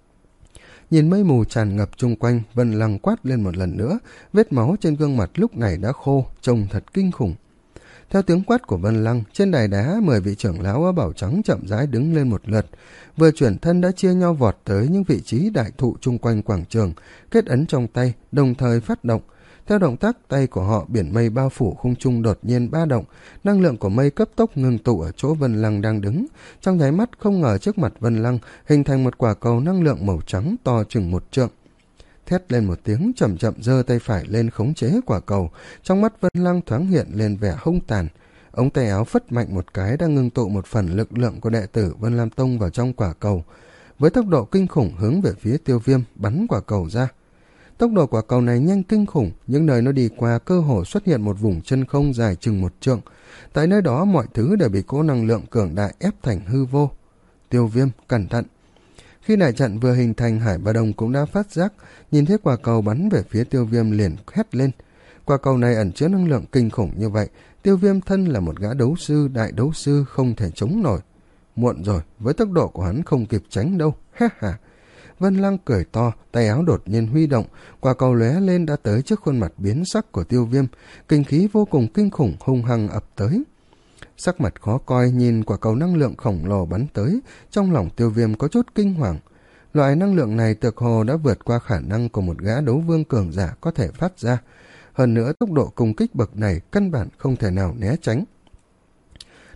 Nhìn mây mù tràn ngập chung quanh, Vân Lăng quát lên một lần nữa, vết máu trên gương mặt lúc này đã khô, trông thật kinh khủng. Theo tiếng quát của Vân Lăng, trên đài đá mười vị trưởng lão áo bảo trắng chậm rãi đứng lên một lượt, vừa chuyển thân đã chia nhau vọt tới những vị trí đại thụ chung quanh quảng trường, kết ấn trong tay, đồng thời phát động. Theo động tác tay của họ, biển mây bao phủ khung trung đột nhiên ba động, năng lượng của mây cấp tốc ngưng tụ ở chỗ Vân Lăng đang đứng. Trong nháy mắt không ngờ trước mặt Vân Lăng hình thành một quả cầu năng lượng màu trắng to chừng một trượng. Thét lên một tiếng, chậm chậm giơ tay phải lên khống chế quả cầu, trong mắt Vân Lăng thoáng hiện lên vẻ hung tàn. Ống tay áo phất mạnh một cái đã ngưng tụ một phần lực lượng của đệ tử Vân Lam Tông vào trong quả cầu, với tốc độ kinh khủng hướng về phía Tiêu Viêm bắn quả cầu ra. Tốc độ quả cầu này nhanh kinh khủng, những nơi nó đi qua cơ hồ xuất hiện một vùng chân không dài chừng một trượng. Tại nơi đó mọi thứ đều bị cỗ năng lượng cường đại ép thành hư vô. Tiêu Viêm, cẩn thận! Khi đại trận vừa hình thành, Hải Bá Đông cũng đã phát giác, nhìn thấy quả cầu bắn về phía Tiêu Viêm liền hét lên. Quả cầu này ẩn chứa năng lượng kinh khủng như vậy, Tiêu Viêm thân là một gã đấu sư, đại đấu sư không thể chống nổi. Muộn rồi, với tốc độ của hắn không kịp tránh đâu, ha ha! Vân Lăng cười to, tay áo đột nhiên huy động, quả cầu lóe lên đã tới trước khuôn mặt biến sắc của Tiêu Viêm, kinh khí vô cùng kinh khủng hung hăng ập tới. Sắc mặt khó coi nhìn quả cầu năng lượng khổng lồ bắn tới, trong lòng Tiêu Viêm có chút kinh hoàng. Loại năng lượng này tựa hồ đã vượt qua khả năng của một gã đấu vương cường giả có thể phát ra. Hơn nữa tốc độ công kích bậc này căn bản không thể nào né tránh.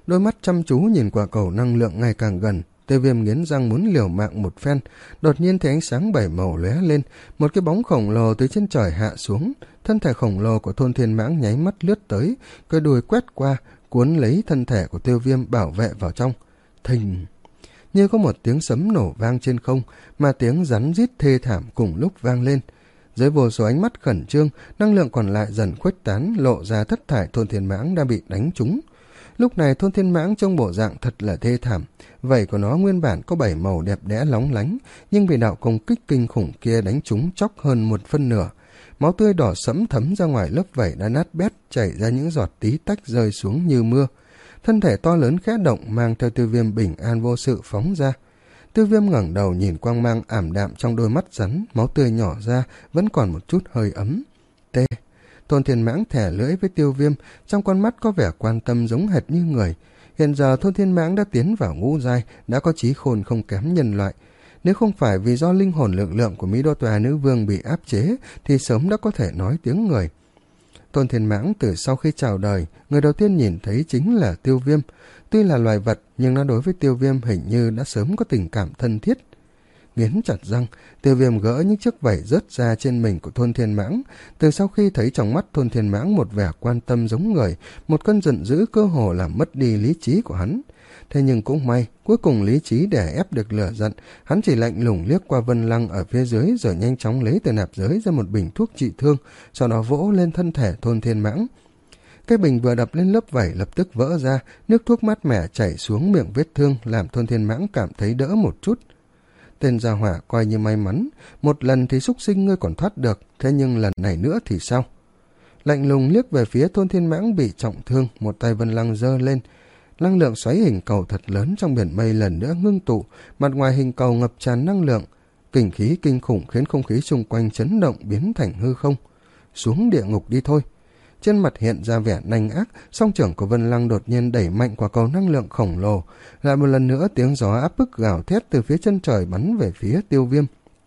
đôi mắt chăm chú nhìn quả cầu năng lượng ngày càng gần. Tiêu Viêm nghiến răng muốn liều mạng một phen, đột nhiên thấy ánh sáng bảy màu lóe lên, một cái bóng khổng lồ từ trên trời hạ xuống, thân thể khổng lồ của Thôn Thiên Mãng nháy mắt lướt tới, cái đuôi quét qua, cuốn lấy thân thể của Tiêu Viêm bảo vệ vào trong. Thình! Như có một tiếng sấm nổ vang trên không, mà tiếng rắn rít thê thảm cùng lúc vang lên. Dưới vô số ánh mắt khẩn trương, năng lượng còn lại dần khuếch tán, lộ ra thất thải Thôn Thiên Mãng đang bị đánh trúng. Lúc này Thôn Thiên Mãng trông bộ dạng thật là thê thảm, vảy của nó nguyên bản có bảy màu đẹp đẽ lóng lánh, nhưng bị đạo công kích kinh khủng kia đánh trúng chóc hơn một phân nửa. Máu tươi đỏ sẫm thấm ra ngoài lớp vảy đã nát bét, chảy ra những giọt tí tách rơi xuống như mưa. Thân thể to lớn khẽ động, mang theo Tiêu Viêm bình an vô sự phóng ra. Tiêu Viêm ngẩng đầu nhìn quang mang ảm đạm trong đôi mắt rắn, máu tươi nhỏ ra, vẫn còn một chút hơi ấm. Tê! Thôn Thiên Mãng thẻ lưỡi với Tiêu Viêm, trong con mắt có vẻ quan tâm giống hệt như người. Hiện giờ Thôn Thiên Mãng đã tiến vào ngũ giai, đã có trí khôn không kém nhân loại. Nếu không phải vì do linh hồn lực lượng của Mỹ Đô Tòa Nữ Vương bị áp chế, thì sớm đã có thể nói tiếng người. Thôn Thiên Mãng từ sau khi chào đời, người đầu tiên nhìn thấy chính là Tiêu Viêm. Tuy là loài vật, nhưng nó đối với Tiêu Viêm hình như đã sớm có tình cảm thân thiết. Nghiến chặt răng, Tiêu Viêm gỡ những chiếc vảy rớt ra trên mình của Thôn Thiên Mãng. Từ sau khi thấy trong mắt Thôn Thiên Mãng một vẻ quan tâm giống người, một cơn giận dữ cơ hồ làm mất đi lý trí của hắn. Thế nhưng cũng may, cuối cùng lý trí đè ép được lửa giận, hắn chỉ lạnh lùng liếc qua Vân Lăng ở phía dưới rồi nhanh chóng lấy từ nạp giới ra một bình thuốc trị thương, sau đó vỗ lên thân thể Thôn Thiên Mãng. Cái bình vừa đập lên lớp vảy lập tức vỡ ra, nước thuốc mát mẻ chảy xuống miệng vết thương làm Thôn Thiên Mãng cảm thấy đỡ một chút. Tên gia hỏa coi như may mắn, một lần thì súc sinh ngươi còn thoát được, thế nhưng lần này nữa thì sao? Lạnh lùng liếc về phía Thôn Thiên Mãng bị trọng thương, một tay Vân Lăng giơ lên. Năng lượng xoáy hình cầu thật lớn trong biển mây lần nữa ngưng tụ, mặt ngoài hình cầu ngập tràn năng lượng. Kình khí kinh khủng khiến không khí xung quanh chấn động biến thành hư không. Xuống địa ngục đi thôi. Trên mặt hiện ra vẻ nanh ác, song trưởng của Vân Lăng đột nhiên đẩy mạnh quả cầu năng lượng khổng lồ. Lại một lần nữa tiếng gió áp bức gào thét từ phía chân trời bắn về phía Tiêu Viêm.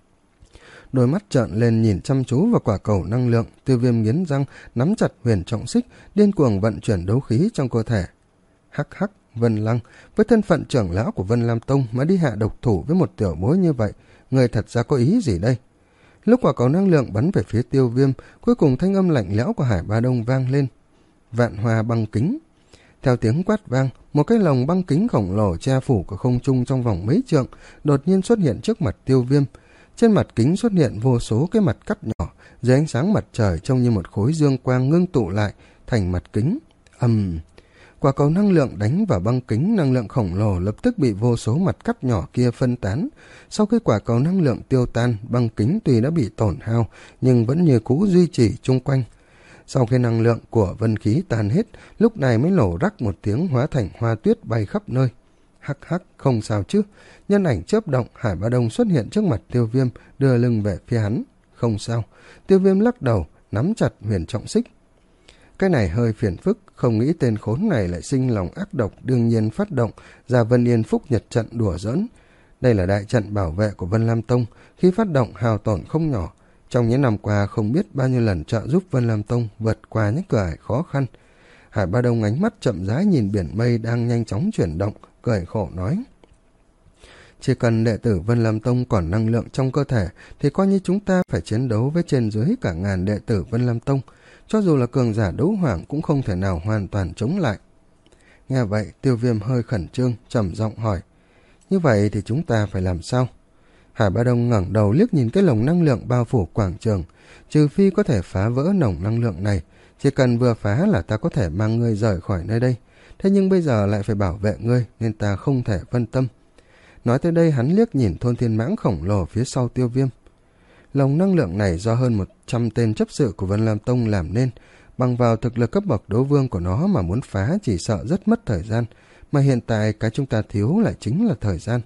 Đôi mắt trợn lên nhìn chăm chú vào quả cầu năng lượng, Tiêu Viêm nghiến răng, nắm chặt huyền trọng xích, điên cuồng vận chuyển đấu khí trong cơ thể. Hắc hắc, Vân Lăng, với thân phận trưởng lão của Vân Lam Tông mà đi hạ độc thủ với một tiểu bối như vậy, người thật ra có ý gì đây? Lúc quả cầu năng lượng bắn về phía Tiêu Viêm, cuối cùng thanh âm lạnh lẽo của Hải Ba Đông vang lên. Vạn hoa băng kính. Theo tiếng quát vang, một cái lồng băng kính khổng lồ che phủ của không trung trong vòng mấy trượng đột nhiên xuất hiện trước mặt Tiêu Viêm. Trên mặt kính xuất hiện vô số cái mặt cắt nhỏ, dưới ánh sáng mặt trời trông như một khối dương quang ngưng tụ lại thành mặt kính. Ầm! Quả cầu năng lượng đánh vào băng kính, năng lượng khổng lồ lập tức bị vô số mặt cắt nhỏ kia phân tán. Sau khi quả cầu năng lượng tiêu tan, băng kính tuy đã bị tổn hao, nhưng vẫn như cũ duy trì chung quanh. Sau khi năng lượng của vân khí tan hết, lúc này mới nổ rắc một tiếng hóa thành hoa tuyết bay khắp nơi. Hắc hắc, không sao chứ. Nhân ảnh chớp động, Hải Ba Đông xuất hiện trước mặt Tiêu Viêm, đưa lưng về phía hắn. Không sao. Tiêu Viêm lắc đầu, nắm chặt huyền trọng xích. Cái này hơi phiền phức, không nghĩ tên khốn này lại sinh lòng ác độc, đương nhiên phát động ra Vân Yên Phúc Nhật trận đùa giỡn. Đây là đại trận bảo vệ của Vân Lam Tông, khi phát động hao tổn không nhỏ. Trong những năm qua không biết bao nhiêu lần trợ giúp Vân Lam Tông vượt qua những cửa ải khó khăn. Hải Ba Đông ánh mắt chậm rãi nhìn biển mây đang nhanh chóng chuyển động, cười khổ nói. Chỉ cần đệ tử Vân Lam Tông còn năng lượng trong cơ thể, thì coi như chúng ta phải chiến đấu với trên dưới cả ngàn đệ tử Vân Lam Tông. Cho dù là cường giả đấu hoàng cũng không thể nào hoàn toàn chống lại. Nghe vậy, Tiêu Viêm hơi khẩn trương, trầm giọng hỏi. Như vậy thì chúng ta phải làm sao? Hải Ba Đông ngẩng đầu liếc nhìn cái lồng năng lượng bao phủ quảng trường. Trừ phi có thể phá vỡ nồng năng lượng này, chỉ cần vừa phá là ta có thể mang ngươi rời khỏi nơi đây. Thế nhưng bây giờ lại phải bảo vệ ngươi, nên ta không thể phân tâm. Nói tới đây hắn liếc nhìn Thôn Thiên Mãng khổng lồ phía sau Tiêu Viêm. Lồng năng lượng này do hơn một trăm tên chấp sự của Vân Lam Tông làm nên, bằng vào thực lực cấp bậc đấu vương của nó mà muốn phá chỉ sợ rất mất thời gian, mà hiện tại cái chúng ta thiếu lại chính là thời gian.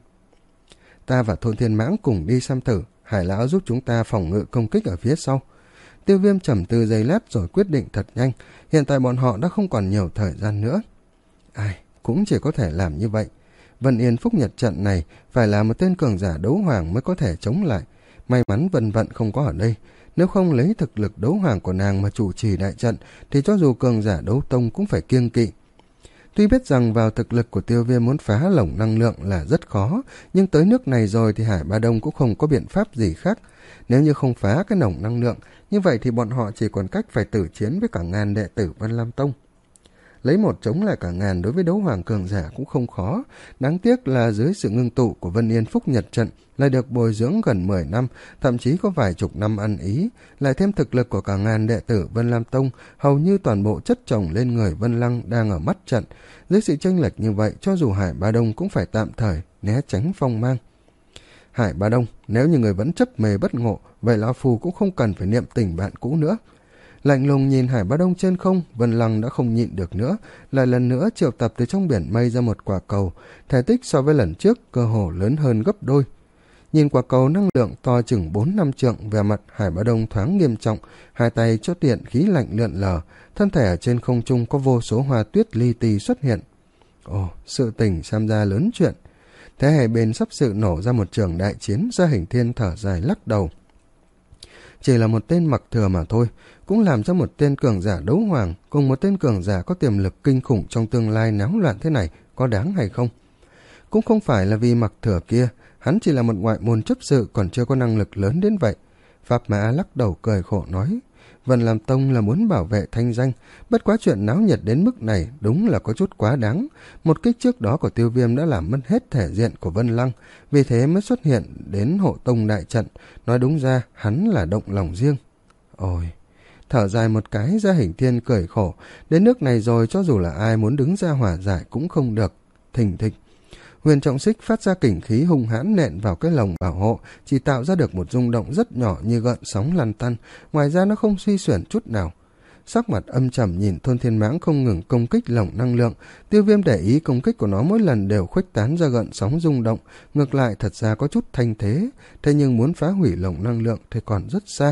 Ta và Thôn Thiên Mãng cùng đi xem thử, Hải Lão giúp chúng ta phòng ngự công kích ở phía sau. Tiêu Viêm trầm tư giây lát rồi quyết định thật nhanh, hiện tại bọn họ đã không còn nhiều thời gian nữa. Ai, cũng chỉ có thể làm như vậy. Vân Yên Phúc Nhật trận này phải là một tên cường giả đấu hoàng mới có thể chống lại. May mắn Vân Vận không có ở đây, nếu không lấy thực lực đấu hoàng của nàng mà chủ trì đại trận thì cho dù cường giả đấu tông cũng phải kiêng kỵ. Tuy biết rằng vào thực lực của Tiêu Viêm muốn phá lồng năng lượng là rất khó, nhưng tới nước này rồi thì Hải Ba Đông cũng không có biện pháp gì khác. Nếu như không phá cái lồng năng lượng, như vậy thì bọn họ chỉ còn cách phải tử chiến với cả ngàn đệ tử Vân Lam Tông. Lấy một chống lại cả ngàn đối với đấu hoàng cường giả cũng không khó. Đáng tiếc là dưới sự ngưng tụ của Vân Yên Phúc Nhật Trận lại được bồi dưỡng gần mười năm, thậm chí có vài chục năm ăn ý, lại thêm thực lực của cả ngàn đệ tử Vân Lam Tông, hầu như toàn bộ chất chồng lên người Vân Lăng đang ở mắt trận. Dưới sự chênh lệch như vậy, cho dù Hải Ba Đông cũng phải tạm thời né tránh phong mang. Hải Ba Đông, nếu như người vẫn chấp mê bất ngộ, vậy lão phu cũng không cần phải niệm tình bạn cũ nữa. Lạnh lùng nhìn Hải Ba Đông trên không, Vân Lăng đã không nhịn được nữa, lại lần nữa triệu tập từ trong biển mây ra một quả cầu, thể tích so với lần trước cơ hồ lớn hơn gấp đôi. Nhìn quả cầu năng lượng to chừng bốn năm trượng, vẻ mặt Hải Ba Đông thoáng nghiêm trọng, hai tay chốt điện khí lạnh lượn lờ, thân thể ở trên không trung có vô số hoa tuyết li ti xuất hiện. Ồ, sự tình xem ra lớn chuyện. Thế hệ bên sắp sự nổ ra một trường đại chiến, Gia Hình Thiên thở dài lắc đầu. Chỉ là một tên mặc thừa mà thôi, cũng làm cho một tên cường giả đấu hoàng cùng một tên cường giả có tiềm lực kinh khủng trong tương lai náo loạn thế này có đáng hay không? Cũng không phải là vì mặc thừa kia, hắn chỉ là một ngoại môn chấp sự còn chưa có năng lực lớn đến vậy. Pháp Mã lắc đầu cười khổ nói, Vân Lam Tông là muốn bảo vệ thanh danh, bất quá chuyện náo nhiệt đến mức này đúng là có chút quá đáng. Một kích trước đó của Tiêu Viêm đã làm mất hết thể diện của Vân Lăng, vì thế mới xuất hiện đến hộ tông đại trận. Nói đúng ra, hắn là động lòng riêng. Ôi, thở dài một cái, Gia Hình Thiên cười khổ, đến nước này rồi cho dù là ai muốn đứng ra hòa giải cũng không được. Thình thịch, Huyền Trọng Xích phát ra kình khí hung hãn nện vào cái lồng bảo hộ, chỉ tạo ra được một rung động rất nhỏ như gợn sóng lăn tăn, ngoài ra nó không suy xuyển chút nào. Sắc mặt âm trầm nhìn Thôn Thiên Mãng không ngừng công kích lồng năng lượng, Tiêu Viêm để ý công kích của nó mỗi lần đều khuếch tán ra gợn sóng rung động, ngược lại thật ra có chút thanh thế, thế nhưng muốn phá hủy lồng năng lượng thì còn rất xa.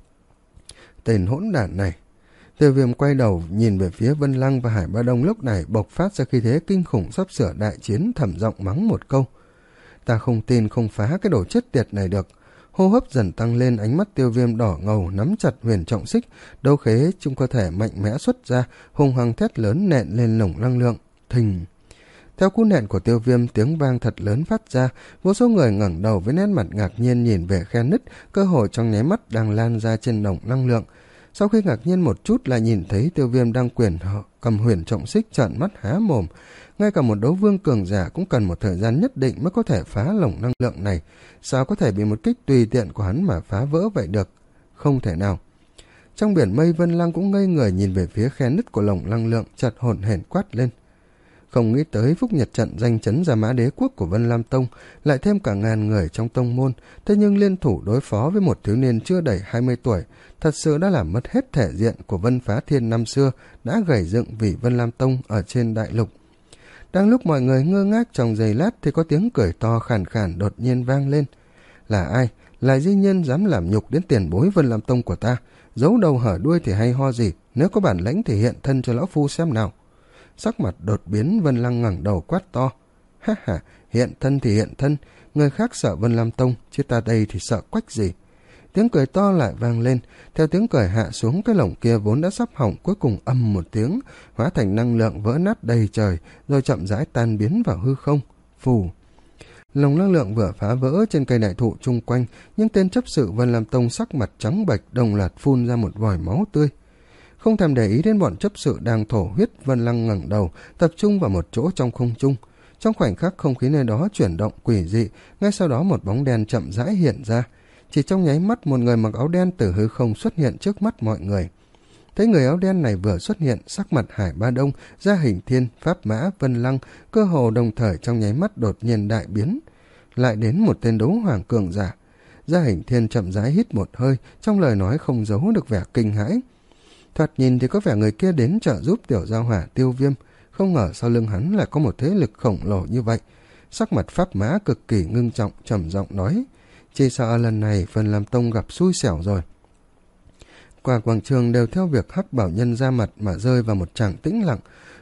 Tên hỗn đản này. Tiêu Viêm quay đầu nhìn về phía Vân Lăng và Hải Ba Đông lúc này bộc phát ra khí thế kinh khủng sắp sửa đại chiến, thầm giọng mắng một câu. Ta không tin không phá cái đồ chết tiệt này được. Hô hấp dần tăng lên, ánh mắt Tiêu Viêm đỏ ngầu nắm chặt Huyền Trọng Xích, đấu khế trong cơ thể mạnh mẽ xuất ra, hung hăng thét lớn nện lên lồng năng lượng. Thình. Theo cú nện của Tiêu Viêm, tiếng vang thật lớn phát ra, vô số người ngẩng đầu với nét mặt ngạc nhiên nhìn về khe nứt, cơ hội trong nháy mắt đang lan ra trên lồng năng lượng. Sau khi ngạc nhiên một chút là nhìn thấy Tiêu Viêm đang quyền cầm Huyền Trọng Xích trợn mắt há mồm. Ngay cả một đấu vương cường giả cũng cần một thời gian nhất định mới có thể phá lồng năng lượng này. Sao có thể bị một kích tùy tiện của hắn mà phá vỡ vậy được? Không thể nào. Trong biển mây, Vân Lăng cũng ngây người nhìn về phía khe nứt của lồng năng lượng, chợt hổn hển quát lên. Không nghĩ tới Phúc Nhật Trận danh chấn Gia Mã Đế Quốc của Vân Lam Tông, lại thêm cả ngàn người trong tông môn, thế nhưng liên thủ đối phó với một thiếu niên chưa đầy hai mươi tuổi, thật sự đã làm mất hết thể diện của Vân Phá Thiên năm xưa, đã gầy dựng vì Vân Lam Tông ở trên đại lục. Đang lúc mọi người ngơ ngác trong giây lát thì có tiếng cười to khàn khàn đột nhiên vang lên. Là ai? Là Di Nhân dám làm nhục đến tiền bối Vân Lam Tông của ta? Giấu đầu hở đuôi thì hay ho gì, nếu có bản lãnh thì hiện thân cho lão phu xem nào. Sắc mặt đột biến, Vân Lăng ngẩng đầu quát to. Ha ha, hiện thân thì hiện thân, người khác sợ Vân Lam Tông, chứ ta đây thì sợ quách gì. Tiếng cười to lại vang lên, theo tiếng cười hạ xuống, cái lồng kia vốn đã sắp hỏng cuối cùng âm một tiếng, hóa thành năng lượng vỡ nát đầy trời, rồi chậm rãi tan biến vào hư không. Phù. Lồng năng lượng vừa phá vỡ, trên cây đại thụ chung quanh, những tên chấp sự Vân Lam Tông sắc mặt trắng bệch đồng loạt phun ra một vòi máu tươi. Không thèm để ý đến bọn chấp sự đang thổ huyết, Vân Lăng ngẩng đầu, tập trung vào một chỗ trong không trung. Trong khoảnh khắc không khí nơi đó chuyển động quỷ dị, ngay sau đó một bóng đen chậm rãi hiện ra. Chỉ trong nháy mắt, một người mặc áo đen từ hư không xuất hiện trước mắt mọi người. Thấy người áo đen này vừa xuất hiện, sắc mặt Hải Ba Đông, Gia Hình Thiên, Pháp Mã, Vân Lăng, cơ hồ đồng thời trong nháy mắt đột nhiên đại biến. Lại đến một tên đấu hoàng cường giả. Gia Hình Thiên chậm rãi hít một hơi, trong lời nói không giấu được vẻ kinh hãi. Thoạt nhìn thì có vẻ người kia đến trợ giúp tiểu gia hỏa Tiêu Viêm, không ngờ sau lưng hắn lại có một thế lực khổng lồ như vậy. Sắc mặt Pháp Mã cực kỳ ngưng trọng, trầm giọng nói, chỉ sợ lần này Vân Lam Tông gặp xui xẻo rồi. Quả quảng trường đều theo việc Hắc Bảo Nhân ra mặt mà rơi vào một tràng tĩnh lặng.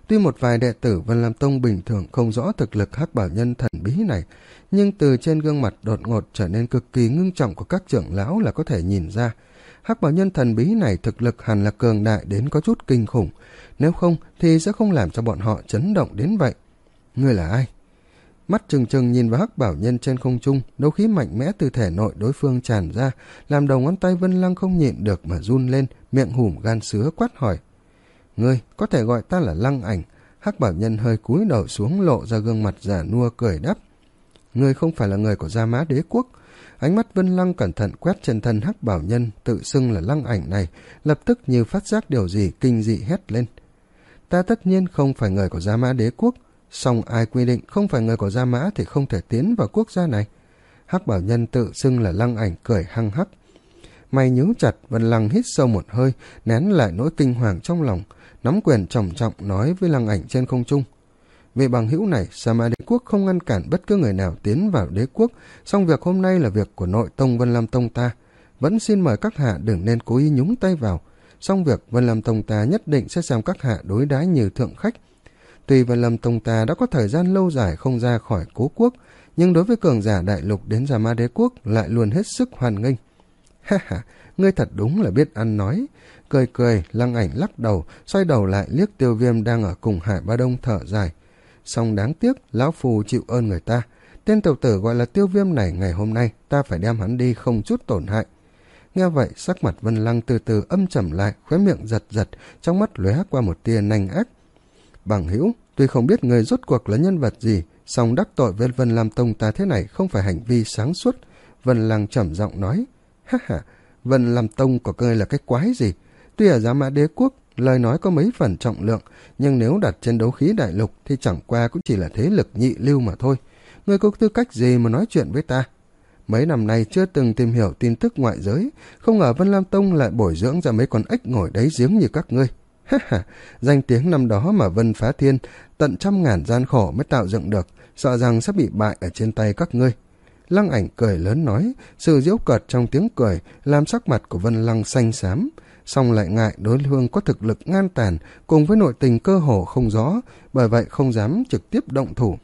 Tuy một vài đệ tử Vân Lam Tông bình thường không rõ thực lực Hắc Bảo Nhân thần bí này, nhưng từ trên gương mặt đột ngột trở nên cực kỳ ngưng trọng của các trưởng lão là có thể nhìn ra. Hắc Bảo Nhân thần bí này thực lực hẳn là cường đại đến có chút kinh khủng, nếu không thì sẽ không làm cho bọn họ chấn động đến vậy. Ngươi là ai? Mắt trừng trừng nhìn vào Hắc Bảo Nhân trên không trung, đấu khí mạnh mẽ từ thể nội đối phương tràn ra, làm đầu ngón tay Vân Lăng không nhịn được mà run lên, miệng hùm gan sứa quát hỏi. Ngươi có thể gọi ta là Lăng Ảnh. Hắc Bảo Nhân hơi cúi đầu xuống, lộ ra gương mặt già nua cười đáp. Ngươi không phải là người của Gia Mã Đế Quốc. Ánh mắt Vân Lăng cẩn thận quét trên thân Hắc Bảo Nhân tự xưng là Lăng Ảnh này, lập tức như phát giác điều gì kinh dị hét lên. Ta tất nhiên không phải người của Gia Mã Đế Quốc, song ai quy định không phải người của Gia Mã thì không thể tiến vào quốc gia này. Hắc Bảo Nhân tự xưng là Lăng Ảnh cười hăng hắc. Mày nhíu chặt, Vân Lăng hít sâu một hơi, nén lại nỗi kinh hoàng trong lòng, nắm quyền trọng trọng nói với Lăng Ảnh trên không trung. Vị bằng hữu này, Gia Mã Đế Quốc không ngăn cản bất cứ người nào tiến vào đế quốc, song việc hôm nay là việc của nội tông Vân Lam Tông ta. Vẫn xin mời các hạ đừng nên cố ý nhúng tay vào, song việc Vân Lam Tông ta nhất định sẽ xem các hạ đối đãi như thượng khách. Tuy Vân Lam Tông ta đã có thời gian lâu dài không ra khỏi cố quốc, nhưng đối với cường giả đại lục đến Gia Mã Đế Quốc lại luôn hết sức hoan nghênh. Ha ha, ngươi thật đúng là biết ăn nói. Cười cười, Lăng Ảnh lắc đầu, xoay đầu lại liếc Tiêu Viêm đang ở cùng Hải Ba Đông thở dài. Song đáng tiếc, lão phù chịu ơn người ta. Tên tiểu tử gọi là Tiêu Viêm này ngày hôm nay ta phải đem hắn đi không chút tổn hại. Nghe vậy, sắc mặt Vân Lăng từ từ âm trầm lại, khóe miệng giật giật, trong mắt lóe qua một tia nanh ác. Bằng hữu, tuy không biết người rốt cuộc là nhân vật gì, song đắc tội với Vân Lam Tông ta thế này không phải hành vi sáng suốt. Vân Lăng trầm giọng nói. Ha ha, Vân Lam Tông của ngươi là cái quái gì? Tuy ở Gia Mã Đế Quốc, lời nói có mấy phần trọng lượng, nhưng nếu đặt trên đấu khí đại lục thì chẳng qua cũng chỉ là thế lực nhị lưu mà thôi. Ngươi có tư cách gì mà nói chuyện với ta? Mấy năm nay chưa từng tìm hiểu tin tức ngoại giới, không ngờ Vân Lam Tông lại bồi dưỡng ra mấy con ếch ngồi đáy giếng như các ngươi. Ha ha, danh tiếng năm đó mà Vân Phá Thiên tận trăm ngàn gian khổ mới tạo dựng được, sợ rằng sẽ bị bại ở trên tay các ngươi. Lăng Ảnh cười lớn nói, sự giễu cợt trong tiếng cười làm sắc mặt của Vân Lăng xanh xám, song lại ngại đối phương có thực lực ngan tàn cùng với nội tình cơ hồ không rõ, bởi vậy không dám trực tiếp động thủ.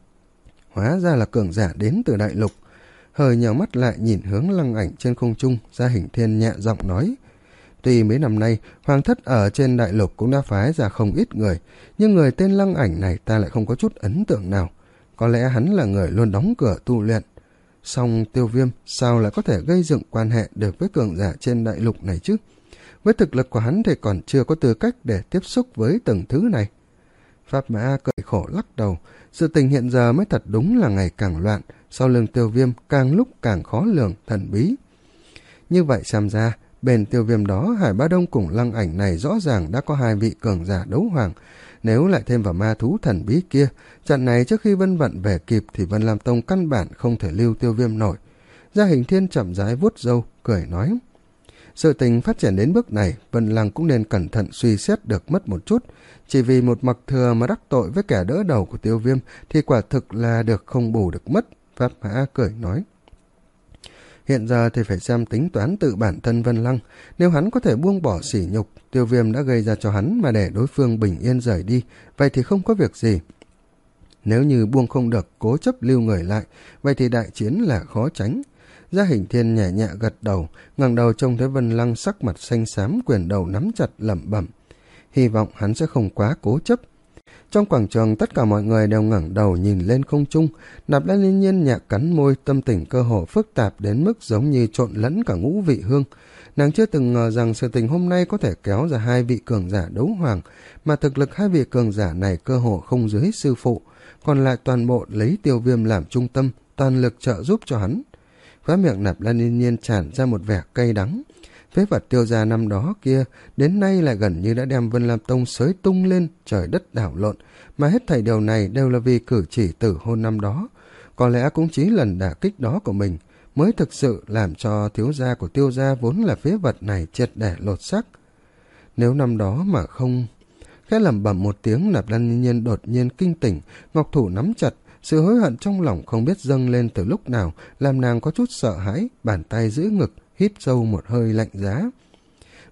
Hóa ra là cường giả đến từ đại lục. Hơi nhào mắt lại nhìn hướng Lăng Ảnh trên không trung, Gia Hình Thiên nhẹ giọng nói. Tuy mấy năm nay hoàng thất ở trên đại lục cũng đã phái ra không ít người, nhưng người tên Lăng Ảnh này ta lại không có chút ấn tượng nào. Có lẽ hắn là người luôn đóng cửa tu luyện. Song Tiêu Viêm sao lại có thể gây dựng quan hệ được với cường giả trên đại lục này chứ? Với thực lực của hắn thì còn chưa có tư cách để tiếp xúc với từng thứ này. Pháp Mã cười khổ lắc đầu, sự tình hiện giờ mới thật đúng là ngày càng loạn, sau lưng Tiêu Viêm càng lúc càng khó lường, thần bí. Như vậy xem ra, bên Tiêu Viêm đó Hải Ba Đông cùng Lăng Ảnh này rõ ràng đã có hai vị cường giả đấu hoàng. Nếu lại thêm vào ma thú thần bí kia, trận này trước khi Vân Vận về kịp thì Vân Lam Tông căn bản không thể lưu Tiêu Viêm nổi. Gia Hình Thiên chậm rãi vuốt râu, cười nói. Sự tình phát triển đến bước này, Vân Lăng cũng nên cẩn thận suy xét được mất một chút. Chỉ vì một mặc thừa mà đắc tội với kẻ đỡ đầu của Tiêu Viêm thì quả thực là được không bù được mất. Pháp Mã cười nói. Hiện giờ thì phải xem tính toán tự bản thân Vân Lăng. Nếu hắn có thể buông bỏ sỉ nhục Tiêu Viêm đã gây ra cho hắn mà để đối phương bình yên rời đi, vậy thì không có việc gì. Nếu như buông không được, cố chấp lưu người lại, vậy thì đại chiến là khó tránh. Gia Hình Thiên nhẹ nhẹ gật đầu, ngẩng đầu trông thấy Vân Lăng sắc mặt xanh xám, quyền đầu nắm chặt lẩm bẩm. Hy vọng hắn sẽ không quá cố chấp. Trong quảng trường tất cả mọi người đều ngẩng đầu nhìn lên không trung. Nạp Lan Yên Nhiên nhẹ cắn môi, tâm tình cơ hồ phức tạp đến mức giống như trộn lẫn cả ngũ vị hương. Nàng chưa từng ngờ rằng sự tình hôm nay có thể kéo ra hai vị cường giả đấu hoàng, mà thực lực hai vị cường giả này cơ hồ không dưới sư phụ, còn lại toàn bộ lấy Tiêu Viêm làm trung tâm, toàn lực trợ giúp cho hắn. Khóe miệng Nạp Lan Yên Nhiên tràn ra một vẻ cay đắng. Phế vật Tiêu gia năm đó kia đến nay lại gần như đã đem Vân Lam Tông xới tung lên, trời đất đảo lộn, mà hết thảy điều này đều là vì cử chỉ tử hôn năm đó. Có lẽ cũng chỉ lần đả kích đó của mình mới thực sự làm cho thiếu gia của Tiêu gia vốn là phế vật này triệt để lột xác. Nếu năm đó mà không... Khẽ lẩm bẩm một tiếng, Nạp Lan Yên Nhiên đột nhiên kinh tỉnh, ngọc thủ nắm chặt, sự hối hận trong lòng không biết dâng lên từ lúc nào, làm nàng có chút sợ hãi, bàn tay giữ ngực, hít sâu một hơi lạnh giá.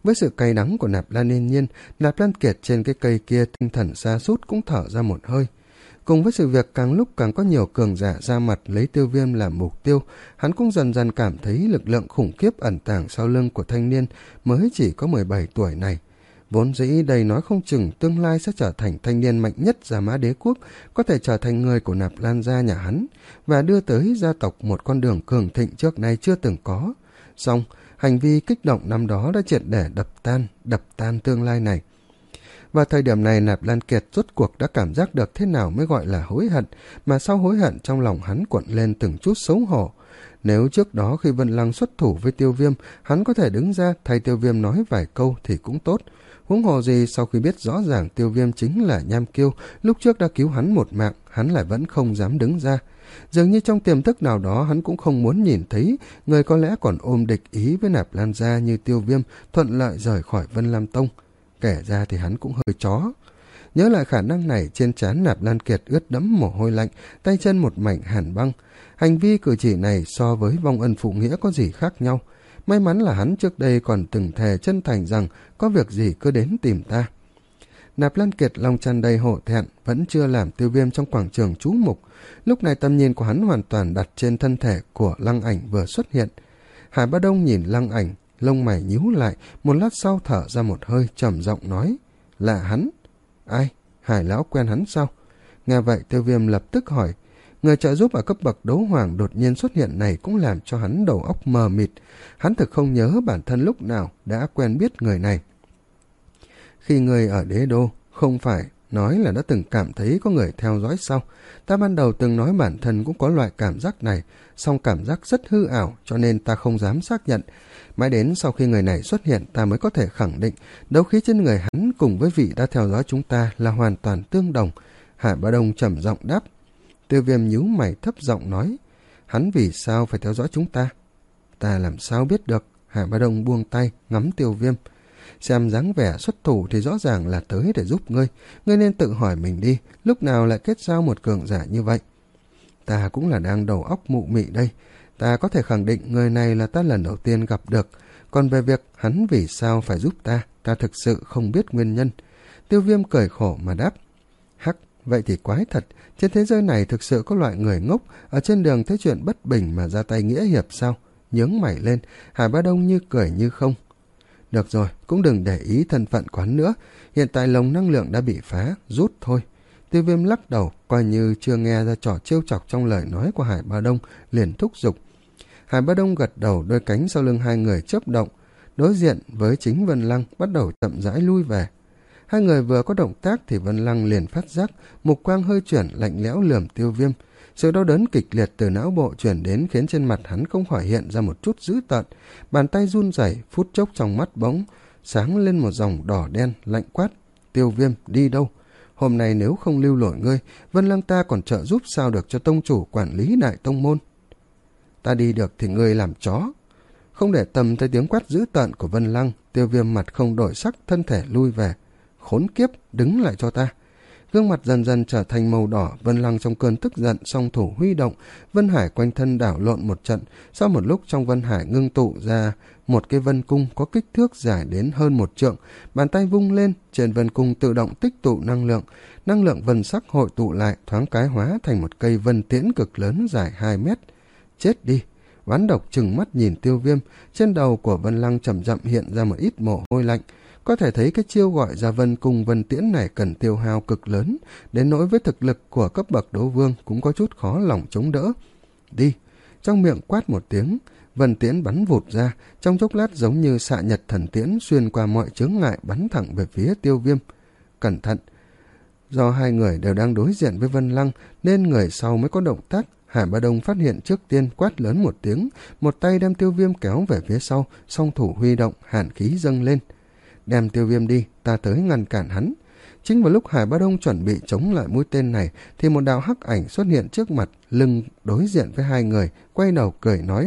Với sự cay đắng của Nạp Lan Yên Nhiên, Nạp Lan Kiệt trên cái cây kia tinh thần sa sút cũng thở ra một hơi. Cùng với sự việc càng lúc càng có nhiều cường giả ra mặt lấy Tiêu Viêm làm mục tiêu, hắn cũng dần dần cảm thấy lực lượng khủng khiếp ẩn tàng sau lưng của thanh niên mới chỉ có mười bảy tuổi này. Vốn dĩ đây nói không chừng tương lai sẽ trở thành thanh niên mạnh nhất Gia Mã Đế Quốc, có thể trở thành người của Nạp Lan gia nhà hắn, và đưa tới gia tộc một con đường cường thịnh trước nay chưa từng có. Song, hành vi kích động năm đó đã triệt để đập tan, đập tan tương lai này. Và thời điểm này Nạp Lan Kiệt rốt cuộc đã cảm giác được thế nào mới gọi là hối hận, mà sau hối hận trong lòng hắn cuộn lên từng chút xấu hổ. Nếu trước đó khi Vân Lăng xuất thủ với Tiêu Viêm, hắn có thể đứng ra thay Tiêu Viêm nói vài câu thì cũng tốt. Huống hồ gì sau khi biết rõ ràng Tiêu Viêm chính là Nham Kiêu, lúc trước đã cứu hắn một mạng, hắn lại vẫn không dám đứng ra. Dường như trong tiềm thức nào đó hắn cũng không muốn nhìn thấy người có lẽ còn ôm địch ý với Nạp Lan gia như Tiêu Viêm thuận lợi rời khỏi Vân Lam Tông. Kể ra thì hắn cũng hơi chó. Nhớ lại khả năng này, trên trán Nạp Lan Kiệt ướt đẫm mồ hôi lạnh, tay chân một mảnh hàn băng. Hành vi cử chỉ này so với vong ân phụ nghĩa có gì khác nhau. May mắn là hắn trước đây còn từng thề chân thành rằng có việc gì cứ đến tìm ta. Nạp Lan Kiệt lòng tràn đầy hổ thẹn, vẫn chưa làm Tiêu Viêm trong quảng trường chú mục. Lúc này tầm nhìn của hắn hoàn toàn đặt trên thân thể của Lăng Ảnh vừa xuất hiện. Hải Bá Đông nhìn Lăng Ảnh, lông mày nhíu lại, một lát sau thở ra một hơi, trầm giọng nói: là hắn. Ai? Hải lão quen hắn sao? Nghe vậy Tiêu Viêm lập tức hỏi. Người trợ giúp ở cấp bậc đấu hoàng đột nhiên xuất hiện này cũng làm cho hắn đầu óc mờ mịt. Hắn thực không nhớ bản thân lúc nào đã quen biết người này. Khi người ở đế đô, không phải nói là đã từng cảm thấy có người theo dõi sao? Ta ban đầu từng nói bản thân cũng có loại cảm giác này, song cảm giác rất hư ảo cho nên ta không dám xác nhận. Mãi đến sau khi người này xuất hiện ta mới có thể khẳng định đấu khí trên người hắn cùng với vị đã theo dõi chúng ta là hoàn toàn tương đồng. Hải Bá Đông trầm giọng đáp. Tiêu Viêm nhíu mày thấp giọng nói: hắn vì sao phải theo dõi chúng ta? Ta làm sao biết được? Hải Bá Đông buông tay ngắm Tiêu Viêm. Xem dáng vẻ xuất thủ thì rõ ràng là tới để giúp ngươi. Ngươi nên tự hỏi mình đi, lúc nào lại kết giao một cường giả như vậy? Ta cũng là đang đầu óc mụ mị đây. Ta có thể khẳng định người này là ta lần đầu tiên gặp được. Còn về việc hắn vì sao phải giúp ta, ta thực sự không biết nguyên nhân. Tiêu Viêm cười khổ mà đáp. Hắc, vậy thì quái thật. Trên thế giới này thực sự có loại người ngốc ở trên đường thấy chuyện bất bình mà ra tay nghĩa hiệp sao? Nhướng mày lên, Hải Bá Đông như cười như không. Được rồi, cũng đừng để ý thân phận của hắn nữa. Hiện tại lồng năng lượng đã bị phá, rút thôi. Tiêu Viêm lắc đầu, coi như chưa nghe ra trò trêu chọc trong lời nói của Hải Bá Đông, liền thúc giục. Hải Bá Đông gật đầu, đôi cánh sau lưng hai người chớp động. Đối diện với chính Vân Lăng bắt đầu chậm rãi lui về. Hai người vừa có động tác thì Vân Lăng liền phát giác, mục quang hơi chuyển lạnh lẽo lườm Tiêu Viêm. Sự đau đớn kịch liệt từ não bộ chuyển đến khiến trên mặt hắn không khỏi hiện ra một chút dữ tợn. Bàn tay run rẩy, phút chốc trong mắt bỗng sáng lên một dòng đỏ đen, lạnh quát. Tiêu Viêm, đi đâu? Hôm nay nếu không lưu lỗi ngươi, Vân Lăng ta còn trợ giúp sao được cho tông chủ quản lý đại tông môn. Ta đi được thì ngươi làm chó. Không để tâm tới tiếng quát dữ tợn của Vân Lăng, Tiêu Viêm mặt không đổi sắc, thân thể lui về. Khốn kiếp, đứng lại cho ta. Gương mặt dần dần trở thành màu đỏ. Vân Lăng trong cơn tức giận song thủ huy động, Vân Hải quanh thân đảo lộn một trận. Sau một lúc trong Vân Hải ngưng tụ ra một cái vân cung có kích thước dài đến hơn một trượng. Bàn tay vung lên, trên vân cung tự động tích tụ năng lượng. Năng lượng vân sắc hội tụ lại, thoáng cái hóa thành một cây vân tiễn cực lớn dài hai mét. Chết đi! Oán độc trừng mắt nhìn Tiêu Viêm. Trên đầu của Vân Lăng chậm chậm hiện ra một ít mồ hôi lạnh. Có thể thấy cái chiêu gọi ra vân cung vân tiễn này cần tiêu hao cực lớn, đến nỗi với thực lực của cấp bậc đấu vương cũng có chút khó lòng chống đỡ. Đi! Trong miệng quát một tiếng, vân tiễn bắn vụt ra, trong chốc lát giống như xạ nhật thần tiễn xuyên qua mọi chướng ngại bắn thẳng về phía Tiêu Viêm. Cẩn thận! Do hai người đều đang đối diện với Vân Lăng nên người sau mới có động tác. Hải Bá Đông phát hiện trước tiên, quát lớn một tiếng, một tay đem Tiêu Viêm kéo về phía sau, song thủ huy động, hàn khí dâng lên. Đem Tiêu Viêm đi, ta tới ngăn cản hắn. Chính vào lúc Hải Bá Đông chuẩn bị chống lại mũi tên này thì một đạo hắc ảnh xuất hiện trước mặt, lưng đối diện với hai người, quay đầu cười nói.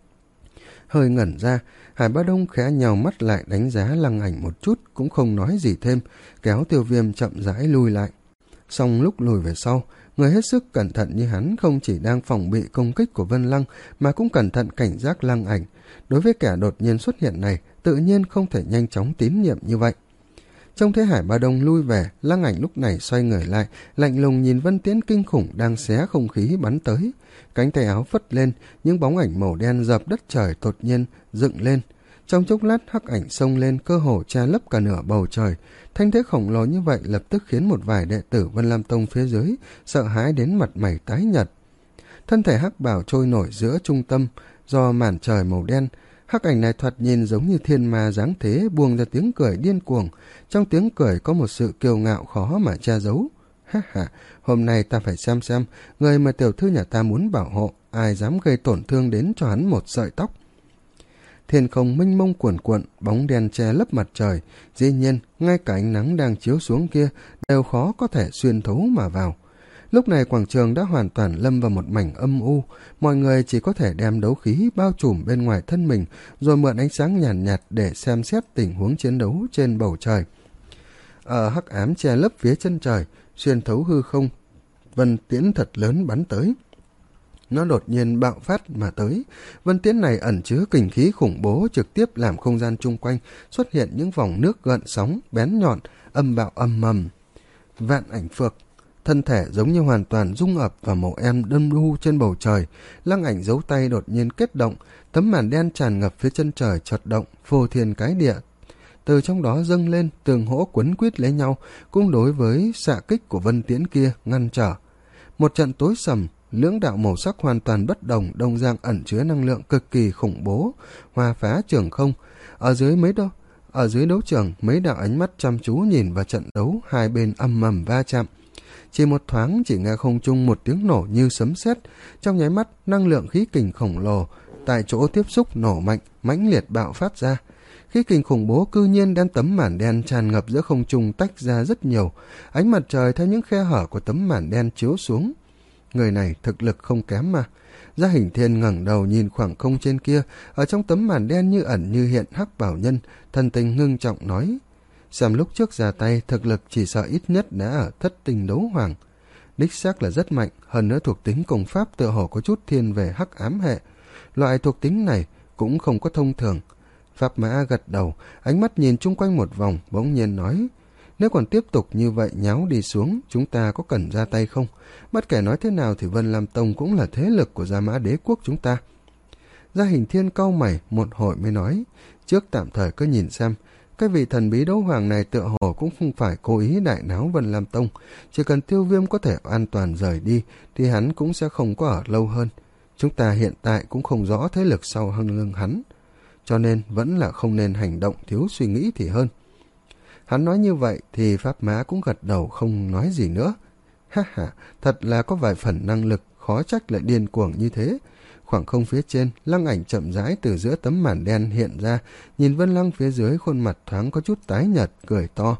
Hơi ngẩn ra, Hải Bá Đông khẽ nhào mắt lại đánh giá Lăng Ảnh một chút, cũng không nói gì thêm, kéo Tiêu Viêm chậm rãi lui lại. Xong lúc lùi về sau, người hết sức cẩn thận như hắn không chỉ đang phòng bị công kích của Vân Lăng mà cũng cẩn thận cảnh giác Lăng Ảnh. Đối với kẻ đột nhiên xuất hiện này, tự nhiên không thể nhanh chóng tín nhiệm như vậy. Trông thấy Hải Ba Đông lui về, Lăng Ảnh lúc này xoay người lại, lạnh lùng nhìn Vân Tiễn kinh khủng đang xé không khí bắn tới. Cánh tay áo phất lên, những bóng ảnh màu đen dập đất trời đột nhiên dựng lên. Trong chốc lát hắc ảnh xông lên, cơ hồ che lấp cả nửa bầu trời. Thanh thế khổng lồ như vậy lập tức khiến một vài đệ tử Vân Lam Tông phía dưới sợ hãi đến mặt mày tái nhợt. Thân thể hắc bào trôi nổi giữa trung tâm do màn trời màu đen. Hắc ảnh này thoạt nhìn giống như thiên ma dáng thế, buông ra tiếng cười điên cuồng. Trong tiếng cười có một sự kiêu ngạo khó mà che giấu. Ha ha, hôm nay ta phải xem xem người mà tiểu thư nhà ta muốn bảo hộ, ai dám gây tổn thương đến cho hắn một sợi tóc. Thiên không mênh mông cuồn cuộn, bóng đen che lấp mặt trời. Dĩ nhiên, ngay cả ánh nắng đang chiếu xuống kia đều khó có thể xuyên thấu mà vào. Lúc này quảng trường đã hoàn toàn lâm vào một mảnh âm u, mọi người chỉ có thể đem đấu khí bao trùm bên ngoài thân mình, rồi mượn ánh sáng nhàn nhạt, nhạt để xem xét tình huống chiến đấu trên bầu trời. Ở hắc ám che lấp phía chân trời, xuyên thấu hư không, vân tiễn thật lớn bắn tới. Nó đột nhiên bạo phát mà tới. Vân tiễn này ẩn chứa kình khí khủng bố, trực tiếp làm không gian chung quanh xuất hiện những vòng nước gợn sóng bén nhọn, âm bạo âm mầm. Vạn ảnh phược, thân thể giống như hoàn toàn dung ập vào màu em đâm đu trên bầu trời. Lăng Ảnh giấu tay đột nhiên kết động, tấm màn đen tràn ngập phía chân trời chợt động, phô thiên cái địa. Từ trong đó dâng lên, tường hỗ quấn quýt lấy nhau, cũng đối với xạ kích của Vân Tiễn kia ngăn trở. Một trận tối sầm, lưỡng đạo màu sắc hoàn toàn bất đồng, đồng dạng ẩn chứa năng lượng cực kỳ khủng bố, hòa phá trường không. Ở dưới mấy đâu, ở dưới đấu trường, mấy đạo ánh mắt chăm chú nhìn vào trận đấu, hai bên âm mầm va chạm. Chỉ một thoáng chỉ nghe không trung một tiếng nổ như sấm sét, trong nháy mắt năng lượng khí kình khổng lồ tại chỗ tiếp xúc nổ mạnh, mãnh liệt bạo phát ra. Khí kình khủng bố cư nhiên đem tấm màn đen tràn ngập giữa không trung tách ra rất nhiều, ánh mặt trời theo những khe hở của tấm màn đen chiếu xuống. Người này thực lực không kém mà. Gia Hình Thiên ngẩng đầu nhìn khoảng không trên kia, ở trong tấm màn đen như ẩn như hiện hắc bảo nhân, thần tình ngưng trọng nói: xem lúc trước ra tay, thực lực chỉ sợ ít nhất đã ở thất tinh đấu hoàng. Đích xác là rất mạnh, hơn nữa thuộc tính công pháp tựa hồ có chút thiên về hắc ám hệ. Loại thuộc tính này cũng không có thông thường. Pháp Mã gật đầu, ánh mắt nhìn chung quanh một vòng, bỗng nhiên nói: nếu còn tiếp tục như vậy nháo đi xuống, chúng ta có cần ra tay không? Bất kể nói thế nào thì Vân Lam Tông cũng là thế lực của Gia Mã Đế Quốc chúng ta. Gia Hình Thiên cau mày một hồi mới nói: trước tạm thời cứ nhìn xem, cái vị thần bí đấu hoàng này tựa hồ cũng không phải cố ý đại náo Vân Lam Tông. Chỉ cần Tiêu Viêm có thể an toàn rời đi thì hắn cũng sẽ không có ở lâu hơn. Chúng ta hiện tại cũng không rõ thế lực sau hông lưng hắn, cho nên vẫn là không nên hành động thiếu suy nghĩ thì hơn. Hắn nói như vậy thì Pháp Mã cũng gật đầu không nói gì nữa. Ha ha, thật là có vài phần năng lực, khó trách lại điên cuồng như thế. Khoảng không phía trên, Lăng Ảnh chậm rãi từ giữa tấm màn đen hiện ra, nhìn Vân Lăng phía dưới, khuôn mặt thoáng có chút tái nhợt, cười to.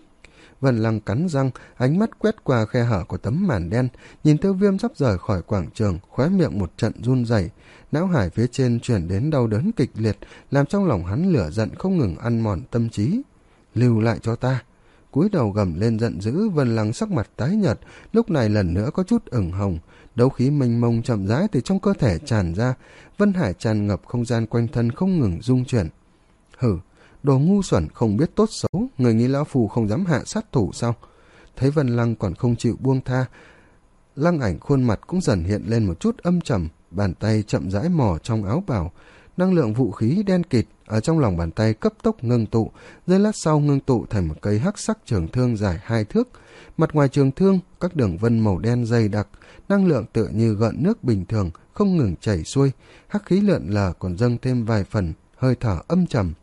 Vân Lăng cắn răng, ánh mắt quét qua khe hở của tấm màn đen, nhìn Tiêu Viêm sắp rời khỏi quảng trường, khóe miệng một trận run rẩy, não hải phía trên chuyển đến đau đớn kịch liệt, làm trong lòng hắn lửa giận không ngừng ăn mòn tâm trí. Lưu lại cho ta! Cúi đầu gầm lên giận dữ, Vân Lăng sắc mặt tái nhợt, lúc này lần nữa có chút ửng hồng, đấu khí mênh mông chậm rãi từ trong cơ thể tràn ra, Vân Hải tràn ngập không gian quanh thân không ngừng rung chuyển. Hử, đồ ngu xuẩn không biết tốt xấu, người nghĩ lão phù không dám hạ sát thủ sao? Thấy Vân Lăng còn không chịu buông tha, Lăng Ảnh khuôn mặt cũng dần hiện lên một chút âm trầm, bàn tay chậm rãi mò trong áo bào, năng lượng vũ khí đen kịt ở trong lòng bàn tay cấp tốc ngưng tụ, giây lát sau ngưng tụ thành một cây hắc sắc trường thương dài hai thước. Mặt ngoài trường thương các đường vân màu đen dày đặc, năng lượng tựa như gợn nước bình thường không ngừng chảy xuôi, hắc khí lượn lờ còn dâng thêm vài phần hơi thở âm trầm.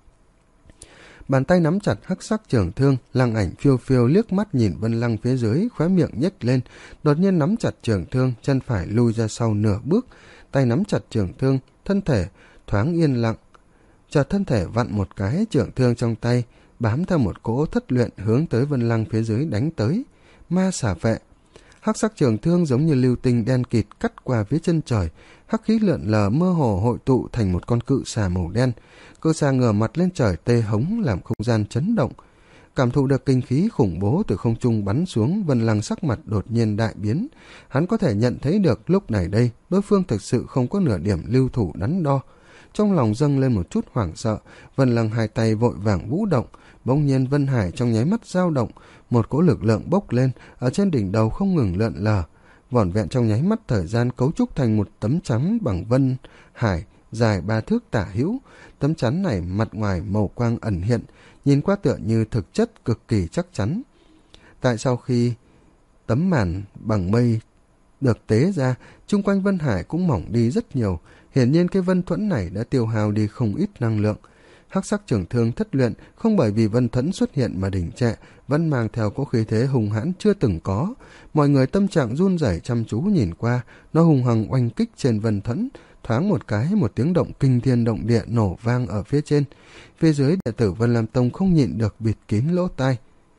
Bàn tay nắm chặt hắc sắc trường thương, Lăng Ảnh phiêu phiêu liếc mắt nhìn Vân Lăng phía dưới, khóe miệng nhếch lên, đột nhiên nắm chặt trường thương, chân phải lui ra sau nửa bước, tay nắm chặt trường thương, thân thể thoáng yên lặng. Chợt thân thể vặn một cái, trường thương trong tay bám theo một cỗ thất luyện hướng tới Vân Lăng phía dưới đánh tới. Ma xà vệ. Hắc sắc trường thương giống như lưu tinh đen kịt cắt qua phía chân trời, hắc khí lượn lờ mơ hồ hội tụ thành một con cự xà màu đen. Cự xà ngửa mặt lên trời tê hống làm không gian chấn động. Cảm thụ được kinh khí khủng bố từ không trung bắn xuống, Vân Lăng sắc mặt đột nhiên đại biến. Hắn có thể nhận thấy được lúc này đây đối phương thực sự không có nửa điểm lưu thủ đắn đo. trong lòng dâng lên một chút hoảng sợ. Vân Lăng hai tay vội vàng vũ động, bỗng nhiên Vân Hải trong nháy mắt dao động, một cỗ lực lượng bốc lên, ở trên đỉnh đầu không ngừng lượn lờ. Vỏn vẹn trong nháy mắt thời gian cấu trúc thành một tấm chắn bằng Vân Hải dài ba thước tả hữu. Tấm chắn này mặt ngoài màu quang ẩn hiện, nhìn qua tựa như thực chất cực kỳ chắc chắn. Tại sau khi tấm màn bằng mây được tế ra, chung quanh Vân Hải cũng mỏng đi rất nhiều. Hiển nhiên cái vân thuẫn này đã tiêu hao đi không ít năng lượng. Hắc sắc trường thương thất luyện không bởi vì vân thuẫn xuất hiện mà đình trệ, vẫn mang theo cỗ khí thế hùng hãn chưa từng có. Mọi người tâm trạng run rẩy chăm chú nhìn qua, nó hùng hằng oanh kích trên vân thuẫn. Thoáng một cái, một tiếng động kinh thiên động địa nổ vang ở phía trên. Phía dưới đệ tử Vân Lam Tông không nhịn được bịt kín lỗ tai.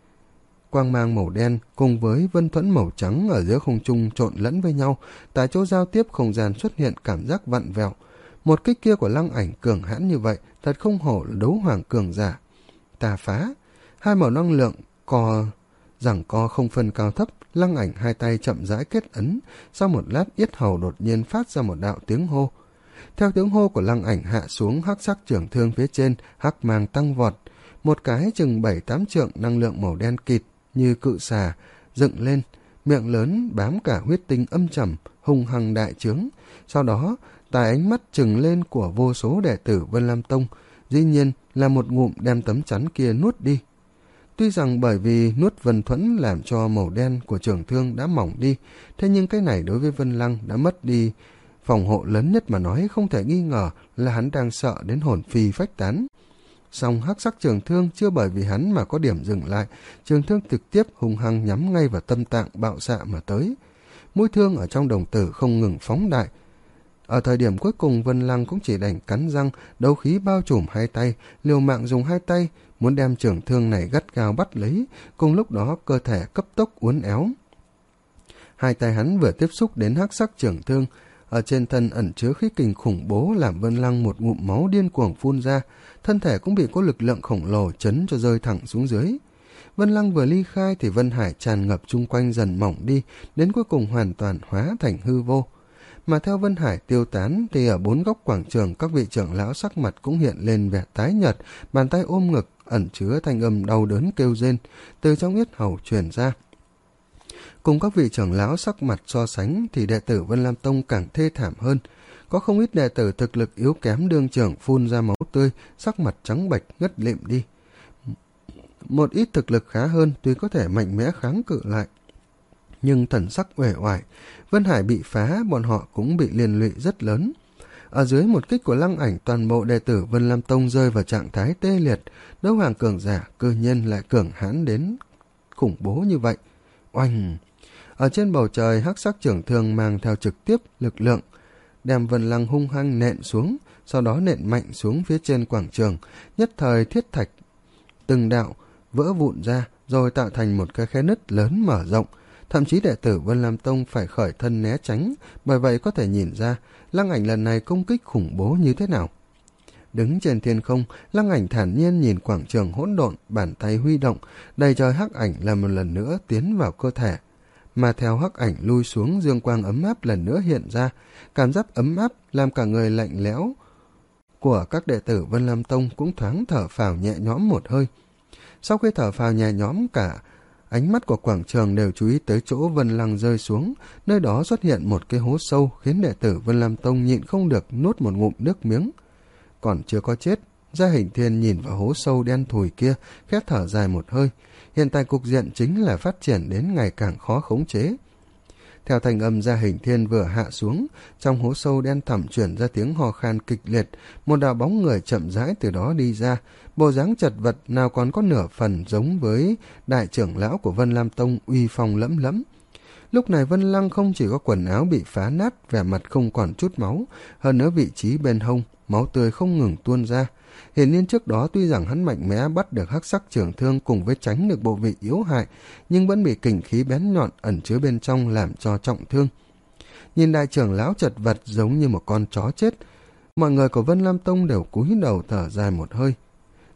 Quang mang màu đen cùng với vân thuẫn màu trắng ở giữa không trung trộn lẫn với nhau, tại chỗ giao tiếp không gian xuất hiện cảm giác vặn vẹo. Một kích kia của Lăng Ảnh cường hãn như vậy, thật không hổ là đấu hoàng cường giả. Tà phá, hai màu năng lượng co giằng co không phân cao thấp. Lăng Ảnh hai tay chậm rãi kết ấn, sau một lát yết hầu đột nhiên phát ra một đạo tiếng hô. Theo tiếng hô của Lăng Ảnh hạ xuống, hắc sắc trường thương phía trên hắc mang tăng vọt, một cái chừng bảy tám trượng năng lượng màu đen kịt như cự xà dựng lên, miệng lớn bám cả huyết tinh âm trầm, hung hăng đại trướng. Sau đó tại ánh mắt trừng lên của vô số đệ tử Vân Lam Tông, dĩ nhiên là một ngụm đem tấm chắn kia nuốt đi. Tuy rằng bởi vì nuốt vân thuẫn làm cho màu đen của trường thương đã mỏng đi, thế nhưng cái này đối với Vân Lăng đã mất đi phòng hộ lớn nhất mà nói, không thể nghi ngờ là hắn đang sợ đến hồn phi phách tán. Song hắc sắc trường thương chưa bởi vì hắn mà có điểm dừng lại, trường thương trực tiếp hung hăng nhắm ngay vào tâm tạng bạo xạ mà tới. Mũi thương ở trong đồng tử không ngừng phóng đại. Ở thời điểm cuối cùng, Vân Lăng cũng chỉ đành cắn răng, đấu khí bao trùm hai tay, liều mạng dùng hai tay muốn đem trường thương này gắt gao bắt lấy. Cùng lúc đó cơ thể cấp tốc uốn éo. Hai tay hắn vừa tiếp xúc đến hắc sắc trường thương, ở trên thân ẩn chứa khí kình khủng bố làm Vân Lăng một ngụm máu điên cuồng phun ra, thân thể cũng bị có lực lượng khổng lồ chấn cho rơi thẳng xuống dưới. Vân Lăng vừa ly khai thì Vân Hải tràn ngập chung quanh dần mỏng đi, đến cuối cùng hoàn toàn hóa thành hư vô. Mà theo Vân Hải tiêu tán thì ở bốn góc quảng trường, các vị trưởng lão sắc mặt cũng hiện lên vẻ tái nhợt, bàn tay ôm ngực ẩn chứa thanh âm đau đớn kêu rên từ trong yết hầu truyền ra. Cùng các vị trưởng lão sắc mặt so sánh thì đệ tử Vân Lam Tông càng thê thảm hơn. Có không ít đệ tử thực lực yếu kém đương trưởng phun ra máu tươi, sắc mặt trắng bệch ngất lịm đi. Một ít thực lực khá hơn tuy có thể mạnh mẽ kháng cự lại, nhưng thần sắc uể oải. Vân Hải bị phá, bọn họ cũng bị liên lụy rất lớn. Ở dưới một kích của Lăng Ảnh, toàn bộ đệ tử Vân Lam Tông rơi vào trạng thái tê liệt. Đấu hoàng cường giả cơ nhân lại cường hãn đến khủng bố như vậy. Oanh! Ở trên bầu trời, hắc sắc trưởng thương mang theo trực tiếp lực lượng đem Vân Lăng hung hăng nện xuống, sau đó nện mạnh xuống phía trên quảng trường. Nhất thời thiết thạch từng đạo vỡ vụn ra, rồi tạo thành một cái khe nứt lớn mở rộng. Thậm chí đệ tử Vân Lam Tông phải khởi thân né tránh, bởi vậy có thể nhìn ra Lăng Ảnh lần này công kích khủng bố như thế nào. Đứng trên thiên không, Lăng Ảnh thản nhiên nhìn quảng trường hỗn độn, bàn tay huy động, đầy trời hắc ảnh là một lần nữa tiến vào cơ thể. Mà theo hắc ảnh lui xuống, dương quang ấm áp lần nữa hiện ra, cảm giác ấm áp làm cả người lạnh lẽo của các đệ tử Vân Lam Tông cũng thoáng thở phào nhẹ nhõm một hơi. Sau khi thở phào nhẹ nhõm, cả ánh mắt của quảng trường đều chú ý tới chỗ Vân Lăng rơi xuống. Nơi đó xuất hiện một cái hố sâu khiến đệ tử Vân Lam Tông nhịn không được nuốt một ngụm nước miếng. Còn chưa có chết, Gia Hình Thiên nhìn vào hố sâu đen thùi kia, khẽ thở dài một hơi. Hiện tại cục diện chính là phát triển đến ngày càng khó khống chế. Theo thanh âm Gia Hình Thiên vừa hạ xuống, trong hố sâu đen thẳm chuyển ra tiếng hò khan kịch liệt, một đạo bóng người chậm rãi từ đó đi ra, bộ dáng chật vật nào còn có nửa phần giống với đại trưởng lão của Vân Lam Tông uy phong lẫm lẫm. Lúc này Vân Lăng không chỉ có quần áo bị phá nát, vẻ mặt không còn chút máu, hơn nữa vị trí bên hông máu tươi không ngừng tuôn ra. Hiển nhiên trước đó tuy rằng hắn mạnh mẽ bắt được hắc sắc trường thương cùng với tránh được bộ vị yếu hại, nhưng vẫn bị kình khí bén nhọn ẩn chứa bên trong làm cho trọng thương. Nhìn đại trưởng lão chật vật giống như một con chó chết, mọi người của Vân Lam Tông đều cúi đầu thở dài một hơi.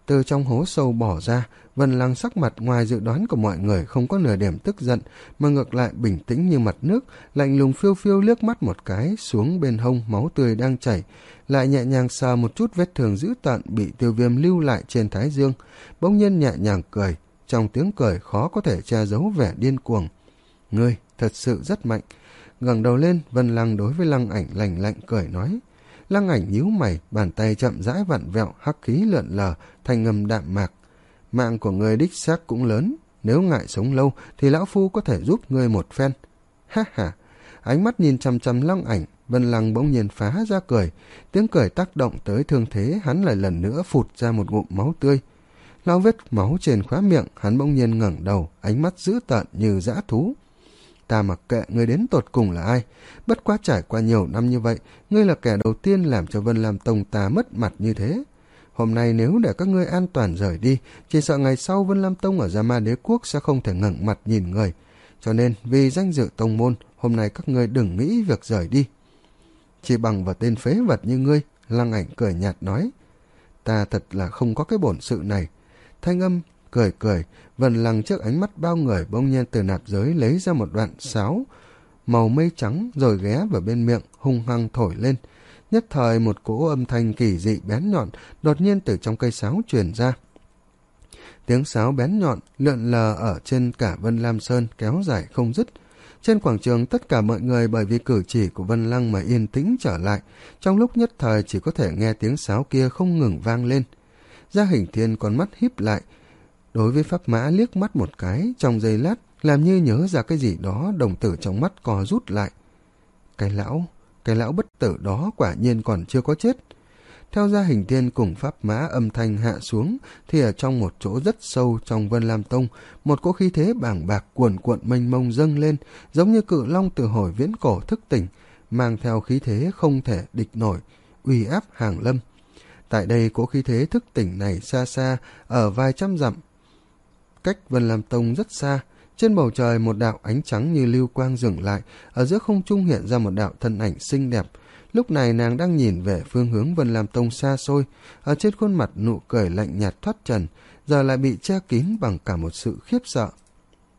từ trong hố sâu bỏ ra. Vân Lăng sắc mặt ngoài dự đoán của mọi người không có nửa điểm tức giận, mà ngược lại bình tĩnh như mặt nước, lạnh lùng phiêu phiêu liếc mắt một cái xuống bên hông máu tươi đang chảy, lại nhẹ nhàng sờ một chút vết thương dữ tợn bị Tiêu Viêm lưu lại trên thái dương, bỗng nhiên nhẹ nhàng cười, trong tiếng cười khó có thể che giấu vẻ điên cuồng. Ngươi thật sự rất mạnh. Ngẩng đầu lên, Vân Lăng đối với Lăng Ảnh lạnh lạnh cười nói. Lăng Ảnh nhíu mày, bàn tay chậm rãi vặn vẹo, hắc khí lượn lờ, thành ngầm đạm mạc. Mạng của ngươi đích xác cũng lớn, nếu ngại sống lâu thì lão phu có thể giúp ngươi một phen. Ha ha. Ánh mắt nhìn chằm chằm Lăng Ảnh, Vân Lăng bỗng nhiên phá ra cười, tiếng cười tác động tới thương thế, hắn lại lần nữa phụt ra một ngụm máu tươi. Lau vết máu trên khóe miệng, hắn bỗng nhiên ngẩng đầu, ánh mắt dữ tợn như dã thú. Ta mặc kệ ngươi đến tột cùng là ai, bất quá trải qua nhiều năm như vậy, ngươi là kẻ đầu tiên làm cho Vân Lam Tông ta mất mặt như thế. Hôm nay nếu để các ngươi an toàn rời đi, chỉ sợ ngày sau Vân Lam Tông ở Gia Ma Đế Quốc sẽ không thể ngẩng mặt nhìn người. Cho nên vì danh dự tông môn, hôm nay các ngươi đừng nghĩ việc rời đi. Chỉ bằng vào tên phế vật như ngươi, Lăng Ảnh cười nhạt nói. Ta thật là không có cái bổn sự này. Thanh âm cười cười, Vân Lăng trước ánh mắt bao người bỗng nhiên từ nạp giới lấy ra một đoạn sáo màu mây trắng, rồi ghé vào bên miệng hung hăng thổi lên. Nhất thời một cỗ âm thanh kỳ dị bén nhọn đột nhiên từ trong cây sáo truyền ra. Tiếng sáo bén nhọn lượn lờ ở trên cả Vân Lam Sơn, kéo dài không dứt. Trên quảng trường tất cả mọi người bởi vì cử chỉ của Vân Lăng mà yên tĩnh trở lại, trong lúc nhất thời chỉ có thể nghe tiếng sáo kia không ngừng vang lên. Gia Hình Thiên con mắt híp lại, đối với Pháp Mã liếc mắt một cái, trong giây lát làm như nhớ ra cái gì đó, đồng tử trong mắt co rút lại. Cái lão, cái lão bất tử đó quả nhiên còn chưa có chết. Theo Gia Hình Thiên cùng Pháp Mã âm thanh hạ xuống, thì ở trong một chỗ rất sâu trong Vân Lam Tông, một cỗ khí thế bàng bạc cuồn cuộn mênh mông dâng lên, giống như cự long từ hồi viễn cổ thức tỉnh, mang theo khí thế không thể địch nổi, uy áp hàng lâm. Tại đây cỗ khí thế thức tỉnh này xa xa, ở vài trăm dặm, cách Vân Lam Tông rất xa. Trên bầu trời một đạo ánh trắng như lưu quang dừng lại, ở giữa không trung hiện ra một đạo thân ảnh xinh đẹp. Lúc này nàng đang nhìn về phương hướng Vân Lam Tông xa xôi, ở trên khuôn mặt nụ cười lạnh nhạt thoát trần, giờ lại bị che kín bằng cả một sự khiếp sợ.